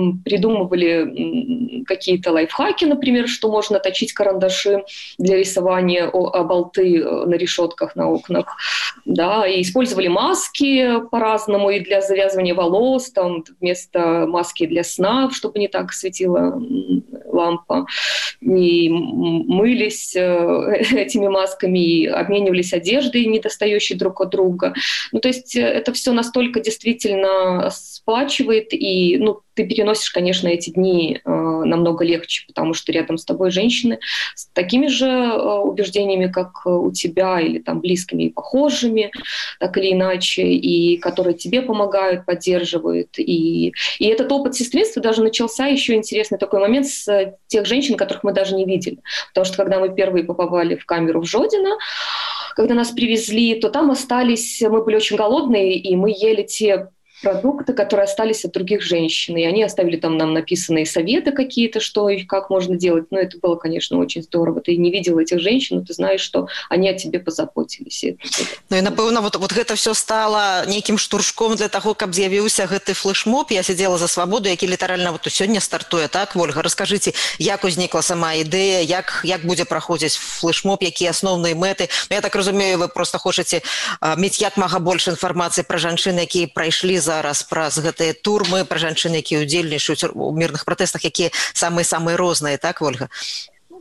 придумывали какие-то лайфхаки, например, что можно точить карандаши для рисования болты на решетках, на окнах, да, и использовали маски по-разному и для завязывания волос, там вместо маски для сна, чтобы не так светила лампа, и мылись этими масками, и обменивались одеждой, недостающей друг от друга. Ну, то есть это все настолько действительно сплачивает, и, ну, ты переносишь, конечно, эти дни намного легче, потому что рядом с тобой женщины с такими же убеждениями, как у тебя, или там близкими и похожими, так или иначе, и которые тебе помогают, поддерживают. И этот опыт сестринства даже начался, еще интересный такой момент, с тех женщин, которых мы даже не видели. Потому что когда мы впервые попали в камеру в Жодино, когда нас привезли, то там остались, мы были очень голодные, и мы ели те продукты, которые остались от других женщин. И они оставили там нам написанные советы какие-то, что и как можно делать. Но это было, конечно, очень здорово. Ты не видела этих женщин, но ты знаешь, что они о тебе позаботились. Ну и, напэўна, вот гэта все стало неким штуршком для того, каб з'явіўся гэты флешмоб. Я сидела за свободу, які літаральна вот сёння стартуе, так, Ольга? Раскажите, як узнікла сама ідэя, як будзе праходзіць флешмоб, якія асноўныя мэты? Ну, я так разумею, вы просто хочаце мець як мага больш інфармацыі пра жанчын, якія прайшлі зараз праз гэтыя турмы, пра жанчын, якія ўдзельнічаюць у мірных пратэстах, якія самыя-самыя розныя, так, Ольга?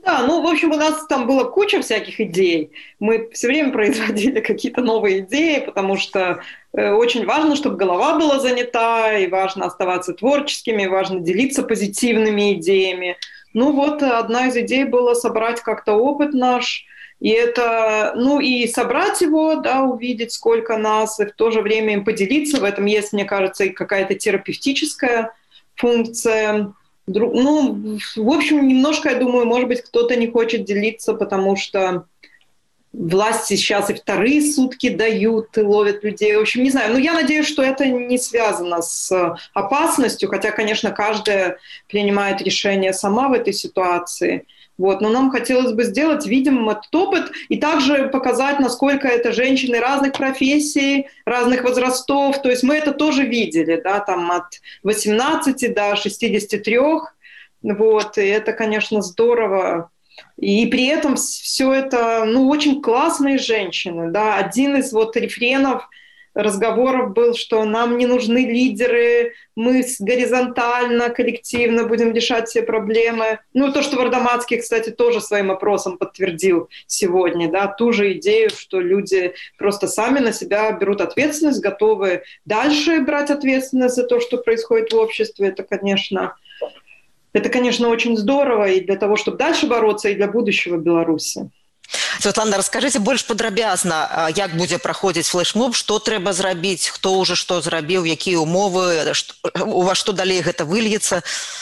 Да, ну, в общем, у нас там была куча всяких идей. Мы все время производили какие-то новые идеи, потому что очень важно, чтобы голова была занята, и важно оставаться творческими, и важно делиться позитивными идеями. Ну вот, одна из идей была собрать как-то опыт наш, и это, ну и собрать его, да, увидеть, сколько нас, и в то же время им поделиться. В этом есть, мне кажется, и какая-то терапевтическая функция. Ну, в общем, немножко, я думаю, может быть, кто-то не хочет делиться, потому что власти сейчас и вторые сутки дают, и ловят людей. В общем, не знаю. Но я надеюсь, что это не связано с опасностью, хотя, конечно, каждая принимает решение сама в этой ситуации. Вот. Но нам хотелось бы сделать видимым этот опыт и также показать, насколько это женщины разных профессий, разных возрастов. То есть мы это тоже видели, да, там от 18 до 63. Вот. И это, конечно, здорово. И при этом все это, ну, очень классные женщины, да. Один из вот рефренов разговоров был, что нам не нужны лидеры, мы горизонтально, коллективно будем решать все проблемы. Ну, то, что Вардамацкий, кстати, тоже своим опросом подтвердил сегодня, да, ту же идею, что люди просто сами на себя берут ответственность, готовы дальше брать ответственность за то, что происходит в обществе. Это, конечно, очень здорово и для того, чтобы дальше бороться, и для будущего Беларуси. Святлана, расскажите больш падрабязна, як будзе праходзіць флешмоб, што трэба зрабіць, хто ўжо што зрабіў, якія умовы, у вас што далей гэта выльецца?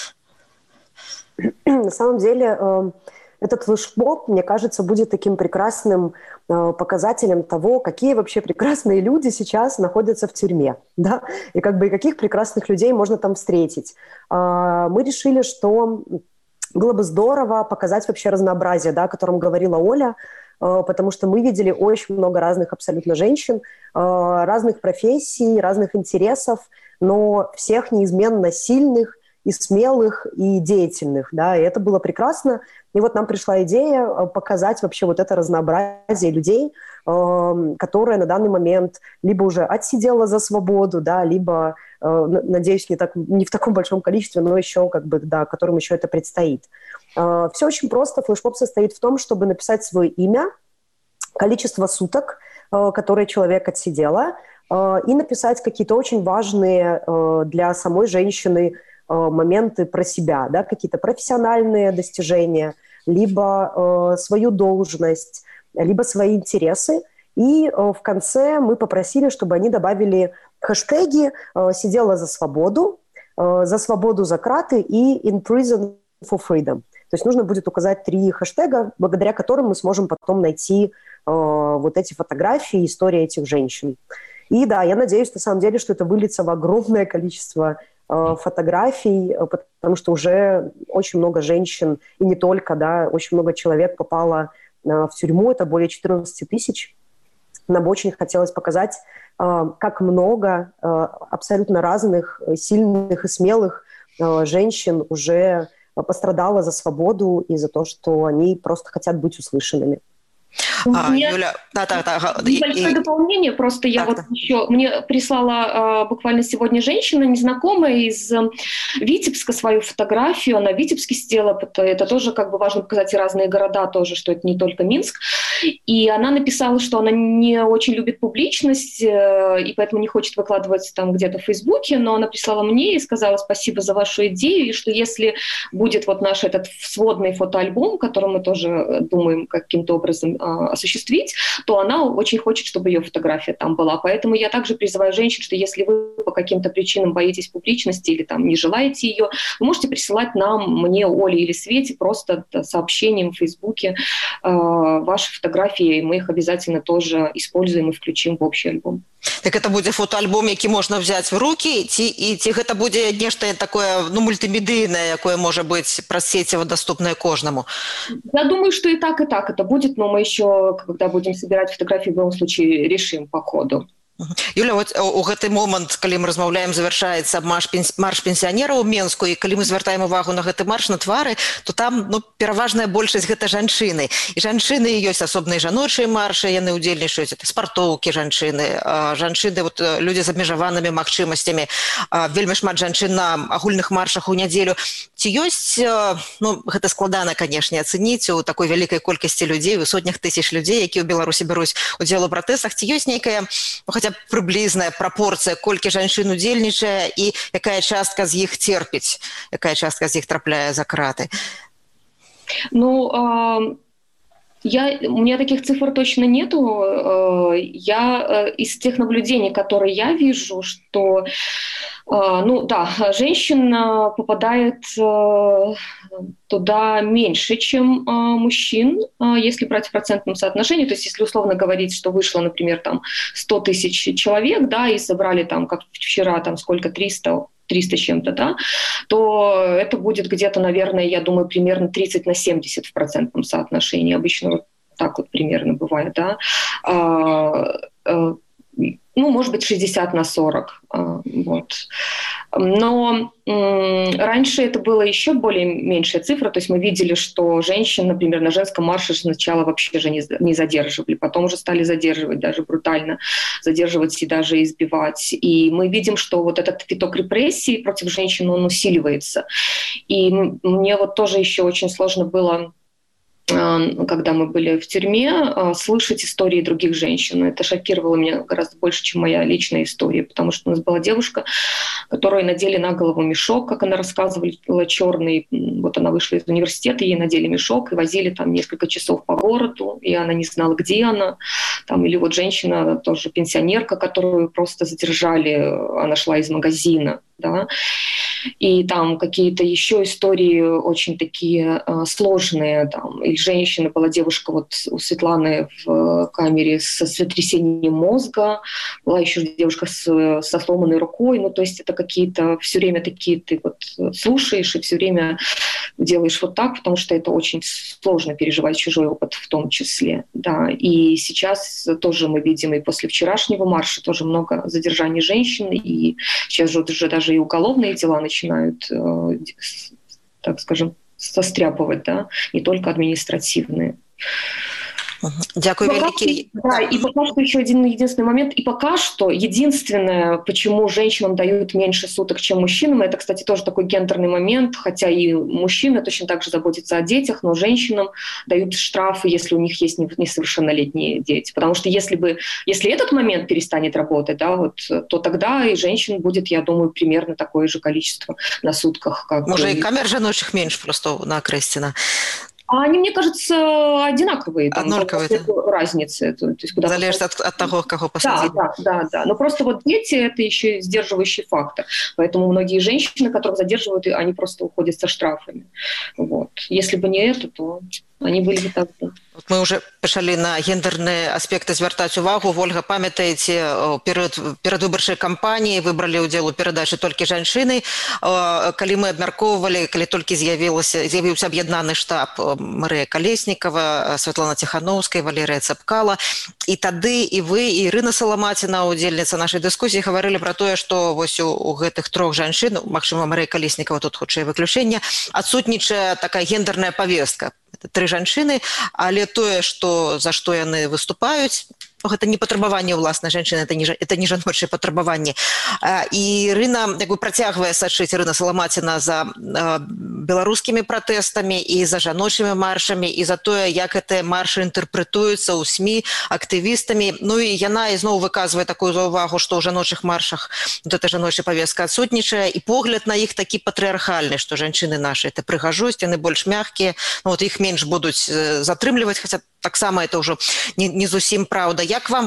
На самом деле, этот флешмоб, мне кажется, будет таким прекрасным показателем того, какие вообще прекрасные люди сейчас находятся в тюрьме, да, и как бы каких прекрасных людей можно там встретить. Мы решили, что было бы здорово показать вообще разнообразие, да, о котором говорила Оля, потому что мы видели очень много разных абсолютно женщин, разных профессий, разных интересов, но всех неизменно сильных и смелых, и деятельных, да, и это было прекрасно. И вот нам пришла идея показать вообще вот это разнообразие людей, которое на данный момент либо уже отсидела за свободу, да, либо, надеюсь, не в таком большом количестве, но еще как бы, да, которым еще это предстоит. Все очень просто. Флешмоб состоит в том, чтобы написать свое имя, количество суток, которые человек отсидела, и написать какие-то очень важные для самой женщины моменты про себя, да, какие-то профессиональные достижения, либо свою должность, либо свои интересы. И в конце мы попросили, чтобы они добавили хэштеги «Сидела за свободу за краты» и «In prison for freedom». То есть нужно будет указать 3 хэштега, благодаря которым мы сможем потом найти вот эти фотографии, истории этих женщин. И да, я надеюсь, на самом деле, что это выльется в огромное количество фотографий, потому что уже очень много женщин, и не только, да, очень много человек попало в тюрьму, это более 14 тысяч. Нам очень хотелось показать, как много абсолютно разных, сильных и смелых женщин уже пострадало за свободу и за то, что они просто хотят быть услышанными. Юля, небольшое дополнение, просто я вот еще, мне прислала буквально сегодня женщина, незнакомая из Витебска, свою фотографию, она в Витебске сделала, это тоже как бы важно показать и разные города тоже, что это не только Минск, и она написала, что она не очень любит публичность, и поэтому не хочет выкладывать там где-то в Фейсбуке, но она прислала мне и сказала спасибо за вашу идею, и что если будет вот наш этот сводный фотоальбом, который мы тоже думаем каким-то образом осуществить, то она очень хочет, чтобы ее фотография там была. Поэтому я также призываю женщин, что если вы по каким-то причинам боитесь публичности или там не желаете ее, вы можете присылать нам, мне, Оле или Свете, просто сообщением в Фейсбуке ваши фотографии, и мы их обязательно тоже используем и включим в общий альбом. Так это будзе фотоальбом, які можна взять в руки, ці гэта будзе нешта такое, ну, мультимедийное, якое может быть праз сеціва доступное кожному? Я думаю, что и так это будет, но мы еще, когда будем собирать фотографии, в любом случае решим по ходу. Юля, вот у гэты момант, калі мы размаўляем, завяршаецца марш пенсіянераў у Менску, і калі мы звяртаем увагу на гэты марш, на твары, то там пераважная большасць гэта жанчыны. І жанчыны, ёсць асобныя жаночыя маршы, яны ўдзельнічаюць, это спартоўкі жанчыны, вот, людзі з абмежаванымі магчымасцямі, вельмі шмат жанчын на агульных маршах у нядзелю. Ці ёсць, гэта складана, канешне, ацэніць у такой вялікай колькасці людзей, у сотнях тысяч людзей, якія ў Беларусі бяруць удзел у пратэстах, ці ёсць нейкая, хотя б прыблізная прапорцыя, колькі жанчын удзельнічае і якая частка з іх терпіць, якая частка з іх трапляе за краты? У меня таких цифр точно нету. Я из тех наблюдений, которые я вижу, что женщин попадает туда меньше, чем мужчин, если брать в процентном соотношении. То есть, если условно говорить, что вышло, например, там 100 тысяч человек, да, и собрали там, как вчера, там сколько, 300 с чем-то, да, то это будет где-то, наверное, я думаю, примерно 30 на 70 в процентном соотношении. Обычно вот так вот примерно бывает, да. Может быть, 60 на 40. Вот. Но раньше это было еще более меньшая цифра, то есть мы видели, что женщин, например, на женском марше сначала вообще же не задерживали, потом уже стали задерживать, даже брутально задерживать и даже избивать. И мы видим, что вот этот виток репрессий против женщин, он усиливается. И мне вот тоже еще очень сложно было, когда мы были в тюрьме, слышать истории других женщин. Это шокировало меня гораздо больше, чем моя личная история, потому что у нас была девушка, которой надели на голову мешок, как она рассказывала, черный. Вот она вышла из университета, ей надели мешок и возили там несколько часов по городу, и она не знала, где она. Или вот женщина, тоже пенсионерка, которую просто задержали, она шла из магазина, да. И там какие-то еще истории очень такие сложные. Или женщина, была девушка вот у Светланы в камере со сотрясением мозга, была еще девушка со сломанной рукой. То есть это какие-то все время такие, ты вот слушаешь и все время делаешь вот так, потому что это очень сложно переживать чужой опыт в том числе. Да. И сейчас тоже мы видим, и после вчерашнего марша тоже много задержаний женщин, и сейчас же уже даже и уголовные дела начинают, так скажем, состряпывать, да, не только административные. Дякую, великий. Да, и пока что еще единственный момент. И пока что единственное, почему женщинам дают меньше суток, чем мужчинам, это, кстати, тоже такой гендерный момент, хотя и мужчины точно так же заботятся о детях, но женщинам дают штрафы, если у них есть несовершеннолетние дети. Потому что если этот момент перестанет работать, да, вот, то тогда и женщин будет, я думаю, примерно такое же количество на сутках. Как Может, и камер женочих меньше просто на Крестина? Они, мне кажется, одинаковые. Одинаковые, да. Разницы. То есть, куда залежит от того, кого посадили. Да. Но просто вот дети – это еще сдерживающий фактор. Поэтому многие женщины, которых задерживают, они просто уходят со штрафами. Вот. Если бы не это, то они были бы так. Мы уже пачалі на гендерныя аспекты звяртаць увагу. Вольга, памятаеце, перадвыбарчай кампаніі выбралі ўдзел у перадачы толькі жанчыны. Калі мы абмяркоўвалі, калі толькі з'явіўся аб'яднаны штаб Марыя Калеснікава, Святлана Ціхановская, Валерыя Цапкала, і тады і вы, і Ірына Саламаціна, удзельніца нашай дыскусіі, гаварылі пра тое, што вось у гэтых трох жанчын, магчыма, Марыя Калеснікава тут хутчэй выключэнне, адсутнічае такая гендерная павестка. Тры жанчыны, але тое, за што яны выступаюць, гэта не патрабаванне ўласнай жанчыны, это не жаночыя патрабаванні. І Ірына працягвае сачыць, Ірына Саламаціна, за беларускімі пратэстамі і за жаночымі маршамі, і за тое, як гэтыя маршы інтэрпрэтуюцца ў СМІ актывістамі. І яна ізноў выказвае такую заўвагу, што ў жаночых маршах гэта жаночая павестка адсутнічае, і погляд на іх такі патрыархальны, што жанчыны нашы это прыгажосць, яны больш мяккія, іх менш будуць затрымліваць, хаця таксама это ўжо не зусім праўда. Як вам,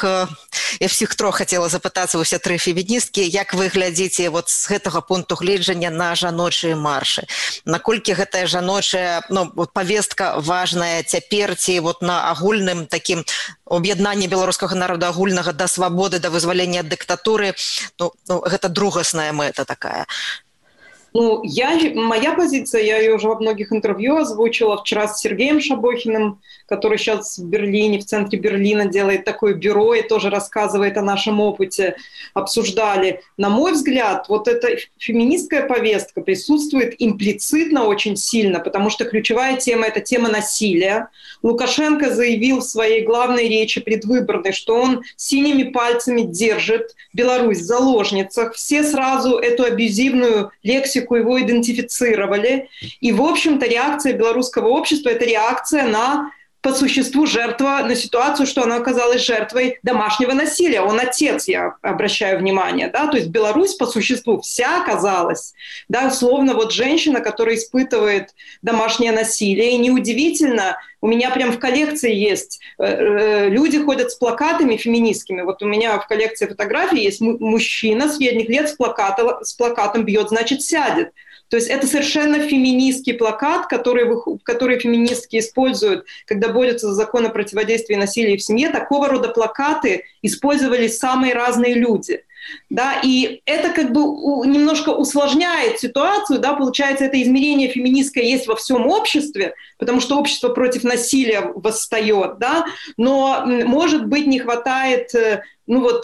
я всіх трох хацела запытацца, усе тры феміністкі, як вы глядзіце з гэтага пункту гледжання на жаночыя маршы? Наколькі гэтая жаночая павестка важная цяпер, ці на агульным такім аб'яднанні беларускага народа агульнага да свабоды, да вызвалення ад дыктатуры, гэта другасная мэта такая? Ну, моя позиция, я ее уже во многих интервью озвучила вчера с Сергеем Шабохиным, который сейчас в Берлине, в центре Берлина делает такое бюро и тоже рассказывает о нашем опыте, обсуждали. На мой взгляд, вот эта феминистская повестка присутствует имплицитно очень сильно, потому что ключевая тема – это тема насилия. Лукашенко заявил в своей главной речи предвыборной, что он синими пальцами держит Беларусь в заложницах. Все сразу эту абьюзивную лексику его идентифицировали. И, в общем-то, реакция белорусского общества – это реакция на, по существу, жертва, на ситуацию, что она оказалась жертвой домашнего насилия. Он отец, я обращаю внимание, да, то есть Беларусь, по существу, вся оказалась, да, условно, вот женщина, которая испытывает домашнее насилие. И неудивительно, у меня прям в коллекции есть, люди ходят с плакатами феминистскими. Вот у меня в коллекции фотографий есть мужчина средних лет с плакатом «Бьет, значит, сядет». То есть это совершенно феминистский плакат, который феминистки используют, когда борются за закон о противодействии насилию в семье. Такого рода плакаты использовали самые разные люди. Да, и это как бы немножко усложняет ситуацию, да, получается, это измерение феминистское есть во всем обществе, потому что общество против насилия восстает, да, но, может быть, не хватает, ну вот,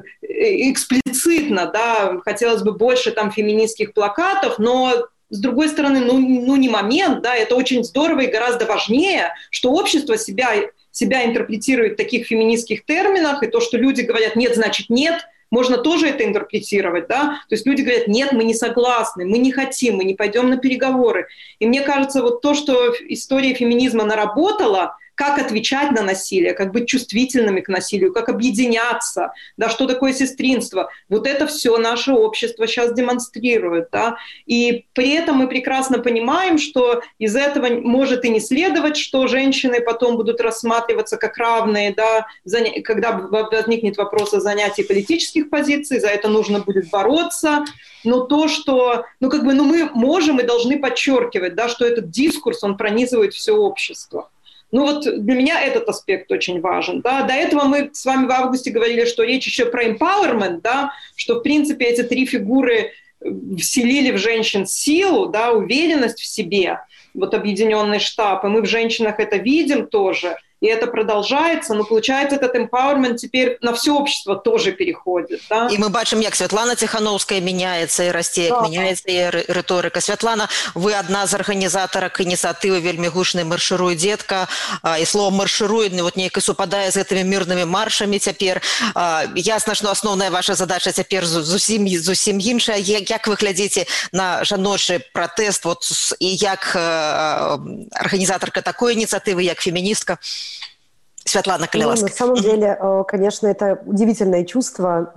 эксплицитно, да, хотелось бы больше там феминистских плакатов, но с другой стороны, ну не момент, да, это очень здорово и гораздо важнее, что общество себя интерпретирует в таких феминистских терминах, и то, что люди говорят «нет, значит нет», можно тоже это интерпретировать, да, то есть люди говорят, нет, мы не согласны, мы не хотим, мы не пойдем на переговоры. И мне кажется, вот то, что история феминизма наработала, как отвечать на насилие, как быть чувствительными к насилию, как объединяться, да, что такое сестринство. Вот это все наше общество сейчас демонстрирует, да, и при этом мы прекрасно понимаем, что из этого может и не следовать, что женщины потом будут рассматриваться как равные, да, когда возникнет вопрос о занятии политических позиций, за это нужно будет бороться, но то, что, мы можем и должны подчеркивать, да, что этот дискурс, он пронизывает все общество. Ну вот для меня этот аспект очень важен. Да. До этого мы с вами в августе говорили, что речь еще про empowerment, да, что, в принципе, эти три фигуры вселили в женщин силу, да, уверенность в себе, вот объединенный штаб, и мы в женщинах это видим тоже, и это продолжается, но получается этот empowerment теперь на все общество тоже переходит. Да? И мы бачым, як Святлана Тихановская меняется, и расце, як меняется и риторика. Святлана, вы одна з арганізатарак ініцыятывы вельмі гучнай «Маршируй, детка», и слово «маршируй» вот нейка супадае з гэтымі мірнымі маршамі цяпер. Ясна, што асноўная ваша задача цяпер зусім іншая. Як вы глядзіце на жаночы пратэст, вот, і як арганізатарка такой ініцыятывы, як феміністка? Светлана Колеловская. На самом деле, конечно, это удивительное чувство.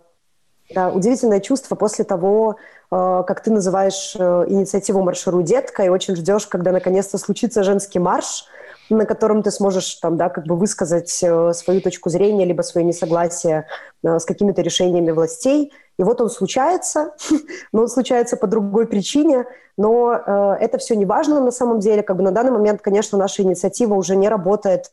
Да, удивительное чувство после того, как ты называешь инициативу «Маршируй, детка», и очень ждешь, когда наконец-то случится женский марш, на котором ты сможешь там, да, как бы высказать свою точку зрения, либо свое несогласие с какими-то решениями властей. И вот он случается, но он случается по другой причине, но это все не важно на самом деле. Как бы на данный момент, конечно, наша инициатива уже не работает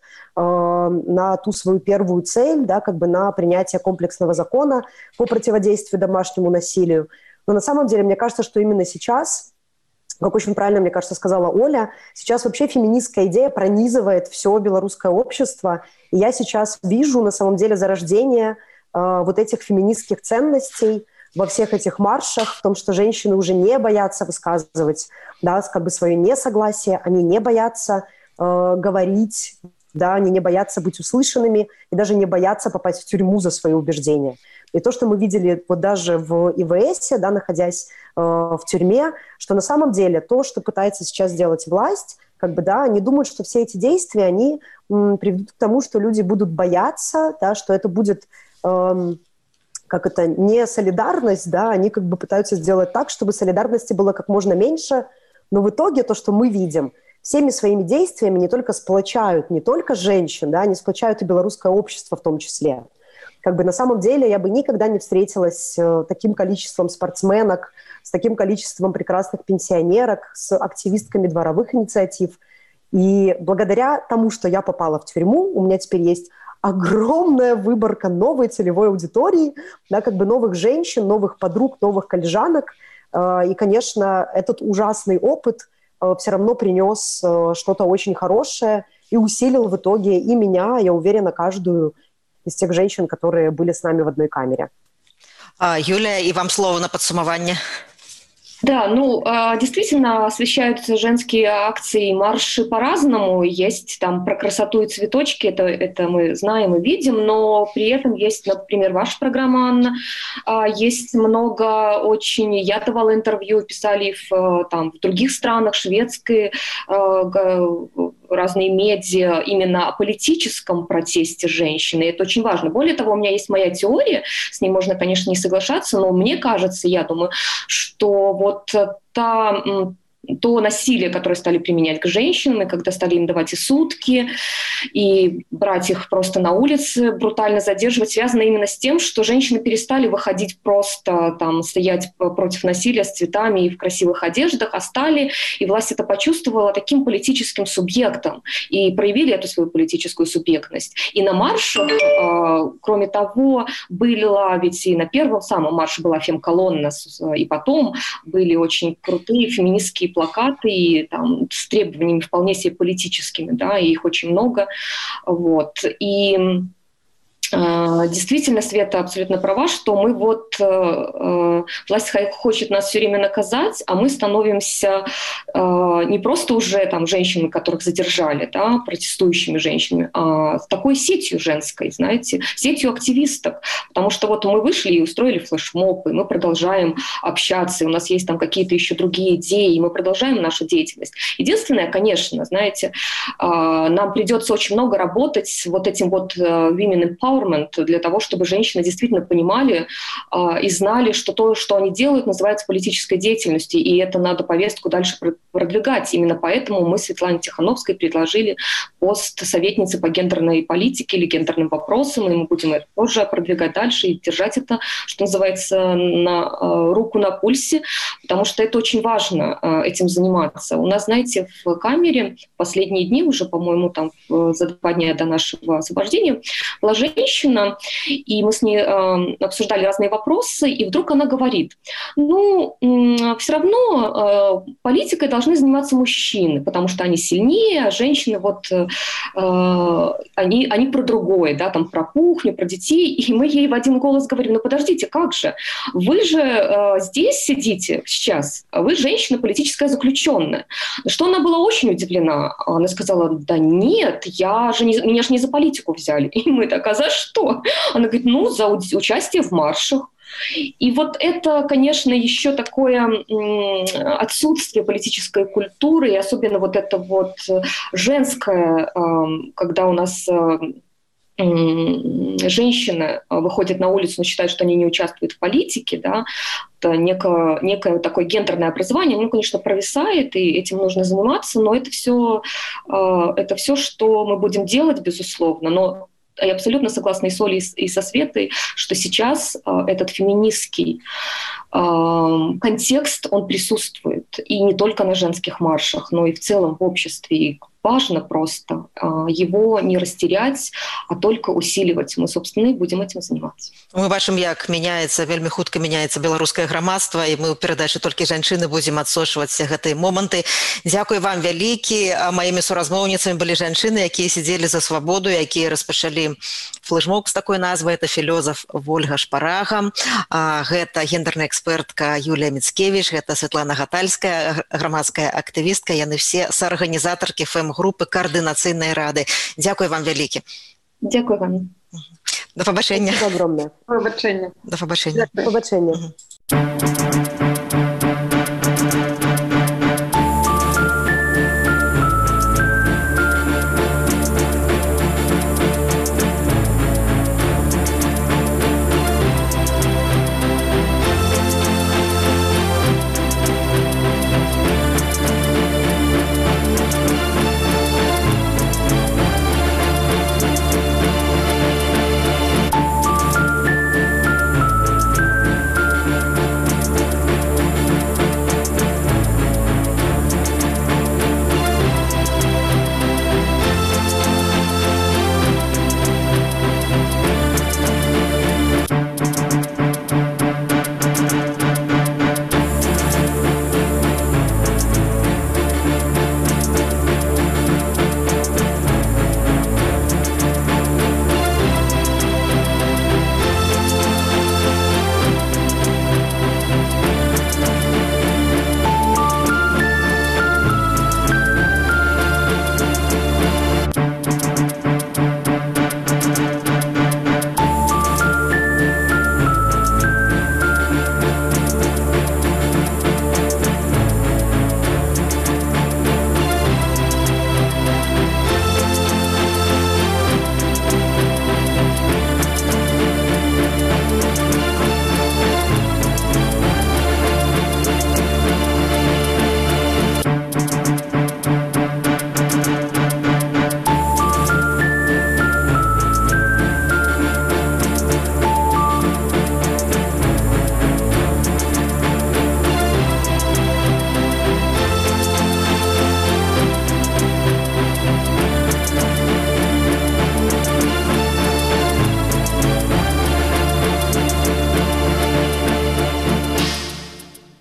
на ту свою первую цель, да, как бы на принятие комплексного закона по противодействию домашнему насилию. Но на самом деле, мне кажется, что именно сейчас, как очень правильно, мне кажется, сказала Оля, сейчас вообще феминистская идея пронизывает все белорусское общество. И я сейчас вижу, на самом деле, зарождение вот этих феминистских ценностей во всех этих маршах, в том, что женщины уже не боятся высказывать, да, как бы свое несогласие, они не боятся говорить, да, они не боятся быть услышанными и даже не боятся попасть в тюрьму за свои убеждения. И то, что мы видели вот даже в ИВС, да, находясь в тюрьме, что на самом деле то, что пытается сейчас сделать власть, как бы, да, они думают, что все эти действия, они приведут к тому, что люди будут бояться, да, что это будет как это, не солидарность, да, они как бы пытаются сделать так, чтобы солидарности было как можно меньше, но в итоге то, что мы видим, всеми своими действиями не только сплочают, не только женщин, да, они сплочают и белорусское общество в том числе. Как бы на самом деле я бы никогда не встретилась с таким количеством спортсменок, с таким количеством прекрасных пенсионерок, с активистками дворовых инициатив. И благодаря тому, что я попала в тюрьму, у меня теперь есть огромная выборка новой целевой аудитории, да, как бы новых женщин, новых подруг, новых коллежанок, И, конечно, этот ужасный опыт все равно принес что-то очень хорошее и усилил в итоге и меня, я уверена, каждую из тех женщин, которые были с нами в одной камере. Юлия, и вам слово на подсумование. Да, действительно освещаются женские акции и марши по-разному. Есть там про красоту и цветочки, это мы знаем и видим, но при этом есть, например, ваша программа, Анна, есть много очень... Я давала интервью, писали в других странах, шведской, разные медиа именно о политическом протесте женщины. И это очень важно. Более того, у меня есть моя теория, с ней можно, конечно, не соглашаться, но мне кажется, я думаю, что вот то насилие, которое стали применять к женщинам, и когда стали им давать и сутки, и брать их просто на улице, брутально задерживать, связано именно с тем, что женщины перестали выходить просто стоять против насилия с цветами и в красивых одеждах, а стали, и власть это почувствовала, таким политическим субъектом, и проявили эту свою политическую субъектность. И на маршах, кроме того, была ведь и на первом самом марше была фемколонна, и потом были очень крутые феминистские плакаты и, с требованиями вполне себе политическими, да, и их очень много. Вот. И действительно, Света абсолютно права, что мы власть хочет нас все время наказать, а мы становимся не просто уже женщинами, которых задержали, да, протестующими женщинами, а такой сетью женской, знаете, сетью активисток. Потому что мы вышли и устроили флешмоб, и мы продолжаем общаться, и у нас есть какие-то еще другие идеи, и мы продолжаем нашу деятельность. Единственное, конечно, знаете, нам придется очень много работать с этим women empowerment, для того, чтобы женщины действительно понимали и знали, что то, что они делают, называется политической деятельностью, и это надо повестку дальше продвигать. Именно поэтому мы Светлане Тихановской предложили пост советницы по гендерной политике или гендерным вопросам, и мы будем это тоже продвигать дальше и держать это, что называется, руку на пульсе, потому что это очень важно этим заниматься. У нас, знаете, в камере последние дни, уже, по-моему, за 2 дня до нашего освобождения, была женщина, и мы с ней обсуждали разные вопросы, и вдруг она говорит, все равно политикой должны заниматься мужчины, потому что они сильнее, а женщины они про другое, да, про кухню, про детей, и мы ей в один голос говорим, подождите, как же, вы же здесь сидите сейчас, вы женщина политическая заключенная. Что она была очень удивлена, она сказала, да нет, меня же не за политику взяли, и мы так, а за что? Она говорит, за участие в маршах. И это, конечно, еще такое отсутствие политической культуры, и особенно это женское, когда у нас женщины выходят на улицу, но считают, что они не участвуют в политике, да, это некое такое гендерное образование, оно, конечно, провисает, и этим нужно заниматься, но это все, что мы будем делать, безусловно, но я абсолютно согласна и с Олей, и со Светой, что сейчас этот феминистский контекст, он присутствует. И не только на женских маршах, но и в целом в обществе. И важно просто его не растерять, а только усиливать. Мы, собственно, и будем этим заниматься. Мы бачым, як вельмі хутка мяняецца беларускае грамадства, і мы ў перадачы «Толькі жанчыны» будзем адсочваць все гэтыя моманты. Дзякуй вам вялікі. Маімі суразмоўніцамі былі жанчыны, якія сидзелі за свабоду, якія распачалі флешмоб з такой назвай. Это філёзаф Вольга Шпарага, гэта гендерная экспертка Юлія Міцкевіч, гэта Светлана Гатальская, грамадская актывістка. Яны все саарганізатаркі фэм-групы Координаційної ради. Дякую вам вялікі. Дякую вам. До побачення. Спасибо огромное. До побачення. До побачення. До побачення.